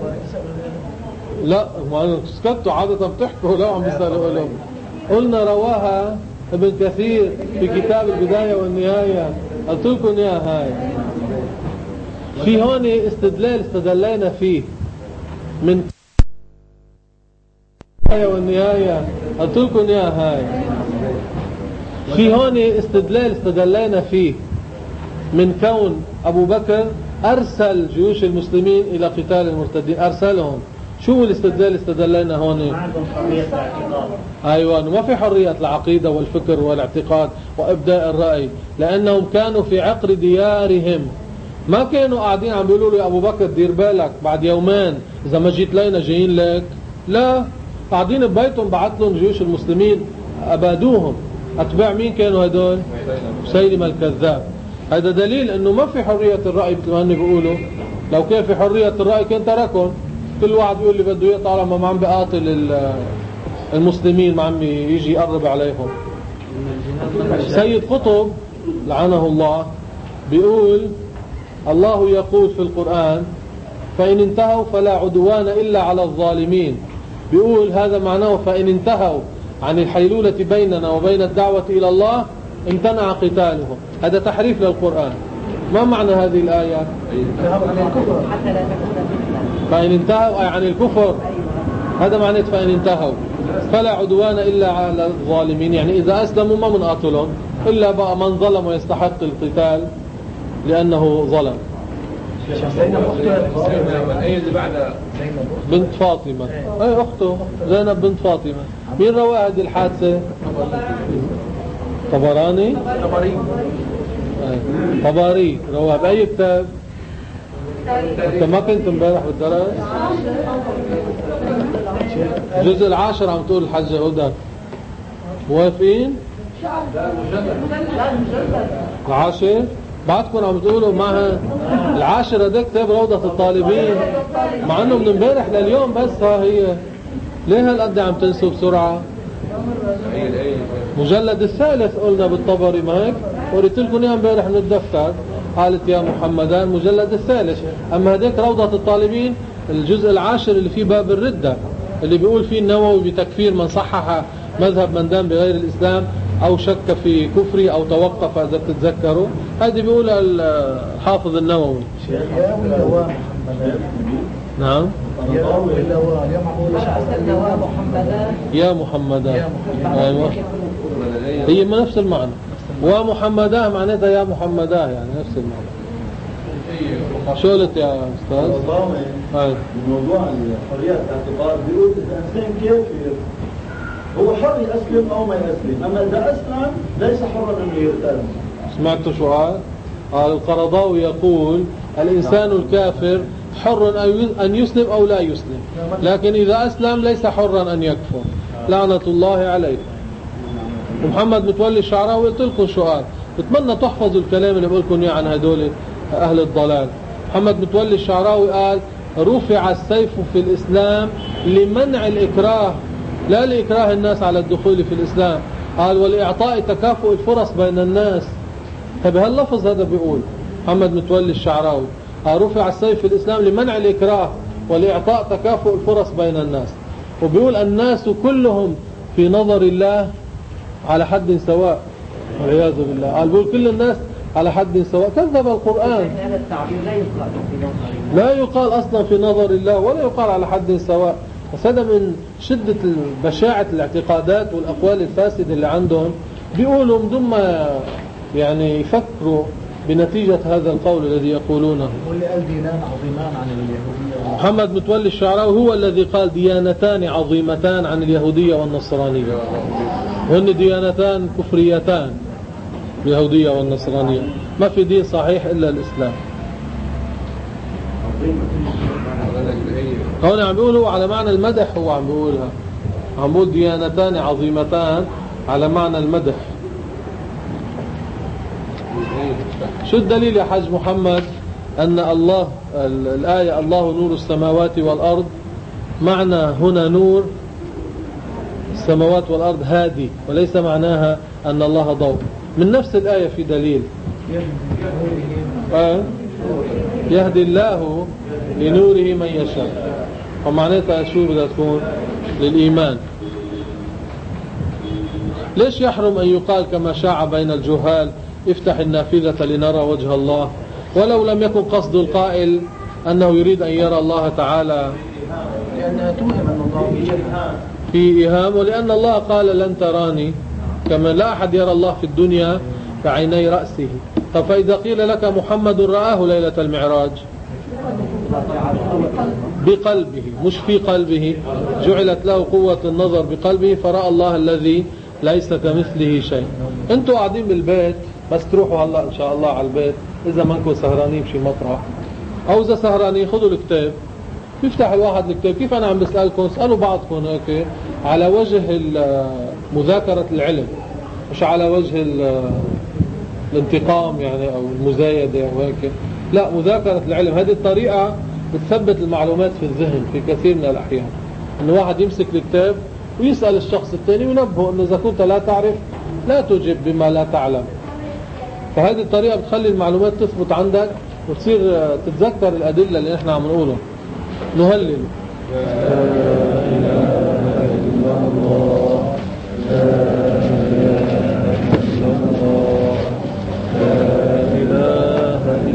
لا ما سكتوا عادة بتحكوا لو عم بيسألوا لهم. قلنا رواها ابن كثير في كتاب البداية والنهاية. قلت لكم يا هاي. في هون استدلال استدلينا فيه من البداية والنهاية. قلت لكم يا هاي. في هون استدلال استدلينا فيه من كون أبو بكر أرسل جيوش المسلمين إلى قتال المرتدين، أرسلهم. شو الاستدلال استدلينا هون؟ أيوة ما في حرية العقيدة والفكر والاعتقاد وإبداء الرأي، لأنهم كانوا في عقر ديارهم. ما كانوا قاعدين عم بيقولوا له يا أبو بكر دير بالك بعد يومين إذا ما جيت لينا جايين لك. لا، قاعدين ببيتهم بعت لهم جيوش المسلمين أبادوهم. أتباع مين كانوا هدول؟ مسيلمة الكذاب. هذا دليل أنه ما في حرية الرأي مثل ما هن بيقولوا. لو كان في حرية الرأي كان تركهم. كل واحد يقول لي بده يقطع لما ما عم بقاتل المسلمين، ما عم يجي يقرب عليهم. سيد قطب لعنه الله بيقول الله يقول في القرآن فإن انتهوا فلا عدوان إلا على الظالمين. بيقول هذا معناه فإن انتهوا عن الحيلولة بيننا وبين الدعوة إلى الله امتنع قتالهم. هذا تحريف للقرآن. ما معنى هذه الآية؟ حتى لا تكون فتنة. فإن انتهوا أي عن الكفر، هذا معنى فإن انتهوا فلا عدوان إلا على الظالمين، يعني إذا أسلموا ما منقاتلهم إلا بقى من ظلم ويستحق القتال لأنه ظلم. الآية اللي بعدها بنت فاطمة، أي أخته زينب بنت فاطمة. مين روى هذه الحادثة؟ طبراني طبري روى بأي كتاب؟ أنت ما كنت امبارح بالدرس؟ الجزء العاشر عم تقول الحجة هدى. موافقين؟ العاشر بعدكم عم تقولوا معها العاشر. هذا كتاب روضة الطالبين، مع انه من امبارح لليوم بس. ها هي ليه هالقد عم تنسوا بسرعة؟ مجلد الثالث قلنا بالطبري، ما هيك؟ قريت لكم اياه امبارح من الدفتر. قالت يا محمدان مجلد الثالث. اما هذيك روضة الطالبين الجزء العاشر اللي فيه باب الردة، اللي بيقول فيه النووي بتكفير من صحح مذهب من دان بغير الإسلام أو شك في كفري أو توقف، إذا بتتذكروا. هذه بيقول الحافظ النووي. نعم يا محمدان. أيوة هي ما نفس المعنى. ومحمداه معناتها يا محمداه، يعني نفس المعنى. شو قلت يا أستاذ؟ والله الموضوع حرية الاعتقاد بيقول إذا إنسان كافر هو حر يسلم أو ما يسلم، أما إذا أسلم ليس حرا أن يرتد. سمعتوا شو قال؟ قال القرضاوي يقول الإنسان الكافر حر أن يسلم أو لا يسلم، لكن إذا أسلم ليس حرا أن يكفر. لعنة الله عليه. ومحمد متولي الشعراوي قلت لكم شو قال. بتمنى تحفظوا الكلام اللي بقول لكم إياه عن هدول أهل الضلال. محمد متولي الشعراوي قال رفع السيف في الإسلام لمنع الإكراه، لا لإكراه الناس على الدخول في الإسلام. قال ولإعطاء تكافؤ الفرص بين الناس. فبهاللفظ هذا بيقول محمد متولي الشعراوي رفع السيف في الإسلام لمنع الإكراه ولإعطاء تكافؤ الفرص بين الناس. وبيقول الناس كلهم في نظر الله على حد سواء والعياذ بالله. قال بيقول كل الناس على حد سواء. كذب القرآن. لا يقال أصلا في نظر الله ولا يقال على حد سواء. هذا من شدة بشاعة الاعتقادات والأقوال الفاسدة اللي عندهم. بيقولوا من ثم يعني يفكروا بنتيجة هذا القول الذي يقولونه. واللي قال دينان عظيمان عن اليهودية. محمد متولي الشعراوي هو الذي قال ديانتان عظيمتان عن اليهودية والنصرانية. هن ديانتان كفريتان، اليهودية والنصرانية. ما في دين صحيح إلا الإسلام. هون عم بيقولوا على معنى المدح. هو عم بيقولها عم بيقول ديانتان عظيمتان على معنى المدح. شو الدليل يا حاج محمد أن الله الآية الله نور السماوات والأرض، معنى هنا نور السماوات والأرض هادي، وليس معناها أن الله ضوء؟ من نفس الآية في دليل. آه يهدي الله لنوره من يشاء. ومعناتها شو بدها تكون؟ للإيمان. ليش يحرم أن يقال كما شاع بين الجهال افتح النافذة لنرى وجه الله، ولو لم يكن قصد القائل أنه يريد أن يرى الله تعالى؟ لأنها توهم أنه في إيهام، ولأن الله قال لن تراني، كما لا أحد يرى الله في الدنيا بعيني رأسه. طب فإذا قيل لك محمد رآه ليلة المعراج بقلبه مش في قلبه، جعلت له قوة النظر بقلبه فرأى الله الذي ليس كمثله شيء. انتوا قاعدين بالبيت بس تروحوا هلا ان شاء الله على البيت، اذا ما انكم سهرانين بشي مطرح او اذا سهرانين خذوا الكتاب، يفتح الواحد الكتاب. كيف انا عم بسألكم اسألوا بعضكم هيك على وجه مذاكرة العلم، مش على وجه الانتقام يعني او المزايدة او هيك. لا، مذاكرة العلم. هذه الطريقة بتثبت المعلومات في الذهن في كثير من الأحيان. إنه واحد يمسك الكتاب ويسأل الشخص الثاني وينبهه إنه إذا كنت لا تعرف لا تجب بما لا تعلم. فهذه الطريقة بتخلي المعلومات تثبت عندك وتصير تتذكر الأدلة اللي نحن عم نقوله. نهلل لا إله إلا الله لا إله إلا الله لا إله إلا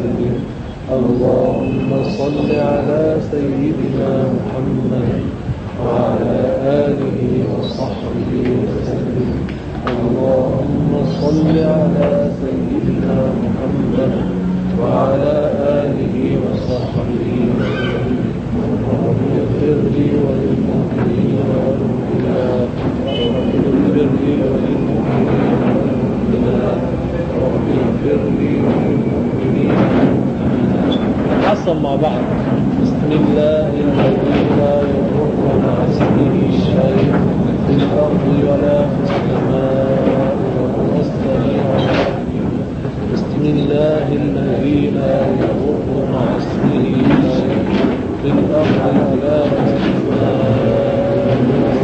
وسلم. اللهم صل على سيدنا محمد وعلى آله وصحبه وسلم. اللهم صل على سيدنا محمد وعلى آله وصحبه وسلم. رب اغفر لي وللمؤمنين والمؤمنات رب اغفر لي وللمؤمنين والمؤمنات رب اغفر لي وللمؤمنين والمؤمنات. نحصل مع بعض. بسم الله الذي لا يضر مع اسمه شيء في الأرض ولا في السماء وهو السميع العليم. بسم الله الذي لا يضر مع اسمه شيء في الأرض ولا في السماء.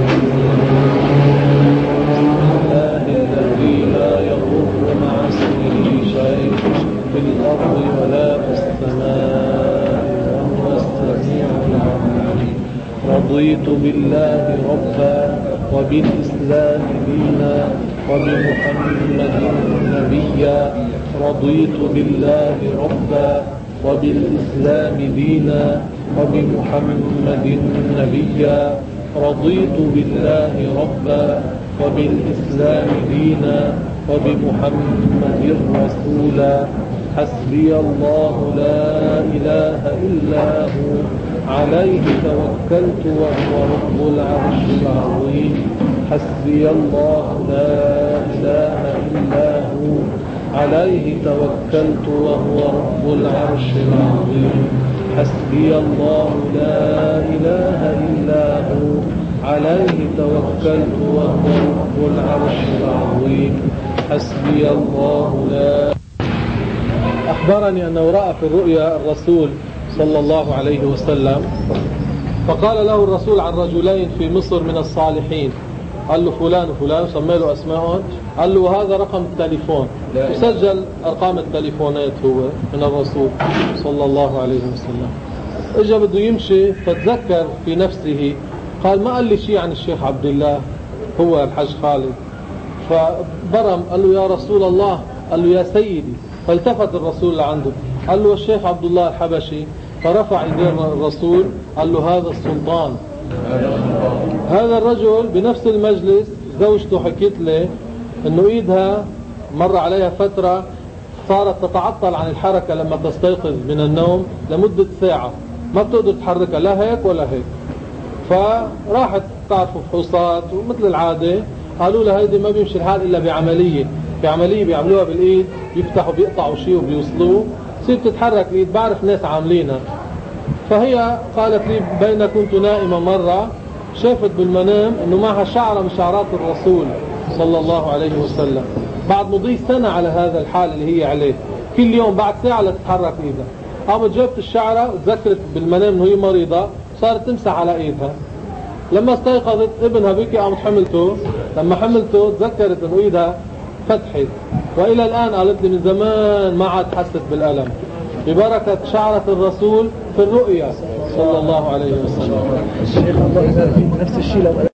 بسم الله الذي لا يضر مع اسمه شيء في الأرض ولا في السماء وهو السميع العليم. رضيت بالله ربا وبالإسلام دينا وبمحمد نبيا. رضيت بالله ربا وبالإسلام دينا وبمحمد نبيا. رضيت بالله ربا وبالإسلام دينا وبمحمد رسولا. حسبي الله لا إله إلا هو عليه توكلت وهو رب العرش العظيم. حسبي الله لا إله إلا هو عليه توكلت وهو رب العرش العظيم. حسبي الله لا إله إلا هو عليه توكلت وهو رب العرش العظيم. حسبي الله لا. أخبرني أنه رأى في الرؤيا الرسول صلى الله عليه وسلم، فقال له الرسول عن رجلين في مصر من الصالحين. قال له فلان وفلان، سمى له أسمائهم. قال له هذا رقم التليفون، وسجل أرقام التليفونات هو من الرسول صلى الله عليه وسلم. اجى بده يمشي فتذكر في نفسه، قال ما قال لي شيء عن الشيخ عبد الله هو الحج خالد. فبرم قال له يا رسول الله، قال له يا سيدي. فالتفت الرسول لعنده قال له الشيخ عبد الله الحبشي. فرفع يدين الرسول قال له هذا السلطان. هذا الرجل بنفس المجلس زوجته حكيت له انه ايدها مر عليها فترة صارت تتعطل عن الحركة لما تستيقظ من النوم لمدة ساعة، ما بتقدر تحركها لا هيك ولا هيك. فراحت تعرفوا فحوصات ومثل العادة قالوا لها هيدي ما بيمشي الحال الا بعملية بعملية بيعملوها بالايد، بيفتحوا بيقطعوا شيء وبيوصلوه تصير تتحرك الايد. بعرف ناس عاملينها. فهي قالت لي بين كنت نائمة مرة شافت بالمنام انه معها شعرة من شعرات الرسول صلى الله عليه وسلم، بعد مضي سنة على هذا الحال اللي هي عليه. كل يوم بعد ساعة لا تتحرك ايدها. قامت جابت الشعرة وتذكرت بالمنام انه هي مريضة، صارت تمسح على ايدها. لما استيقظت ابنها بكي، قامت حملته. لما حملته تذكرت انه ايدها فتحت، والى الان قالت لي من زمان ما عاد حست بالالم ببركة شعرة الرسول في الرؤيا صلى الله عليه وسلم. الشيخ الله يبارك فيك نفس الشيء لو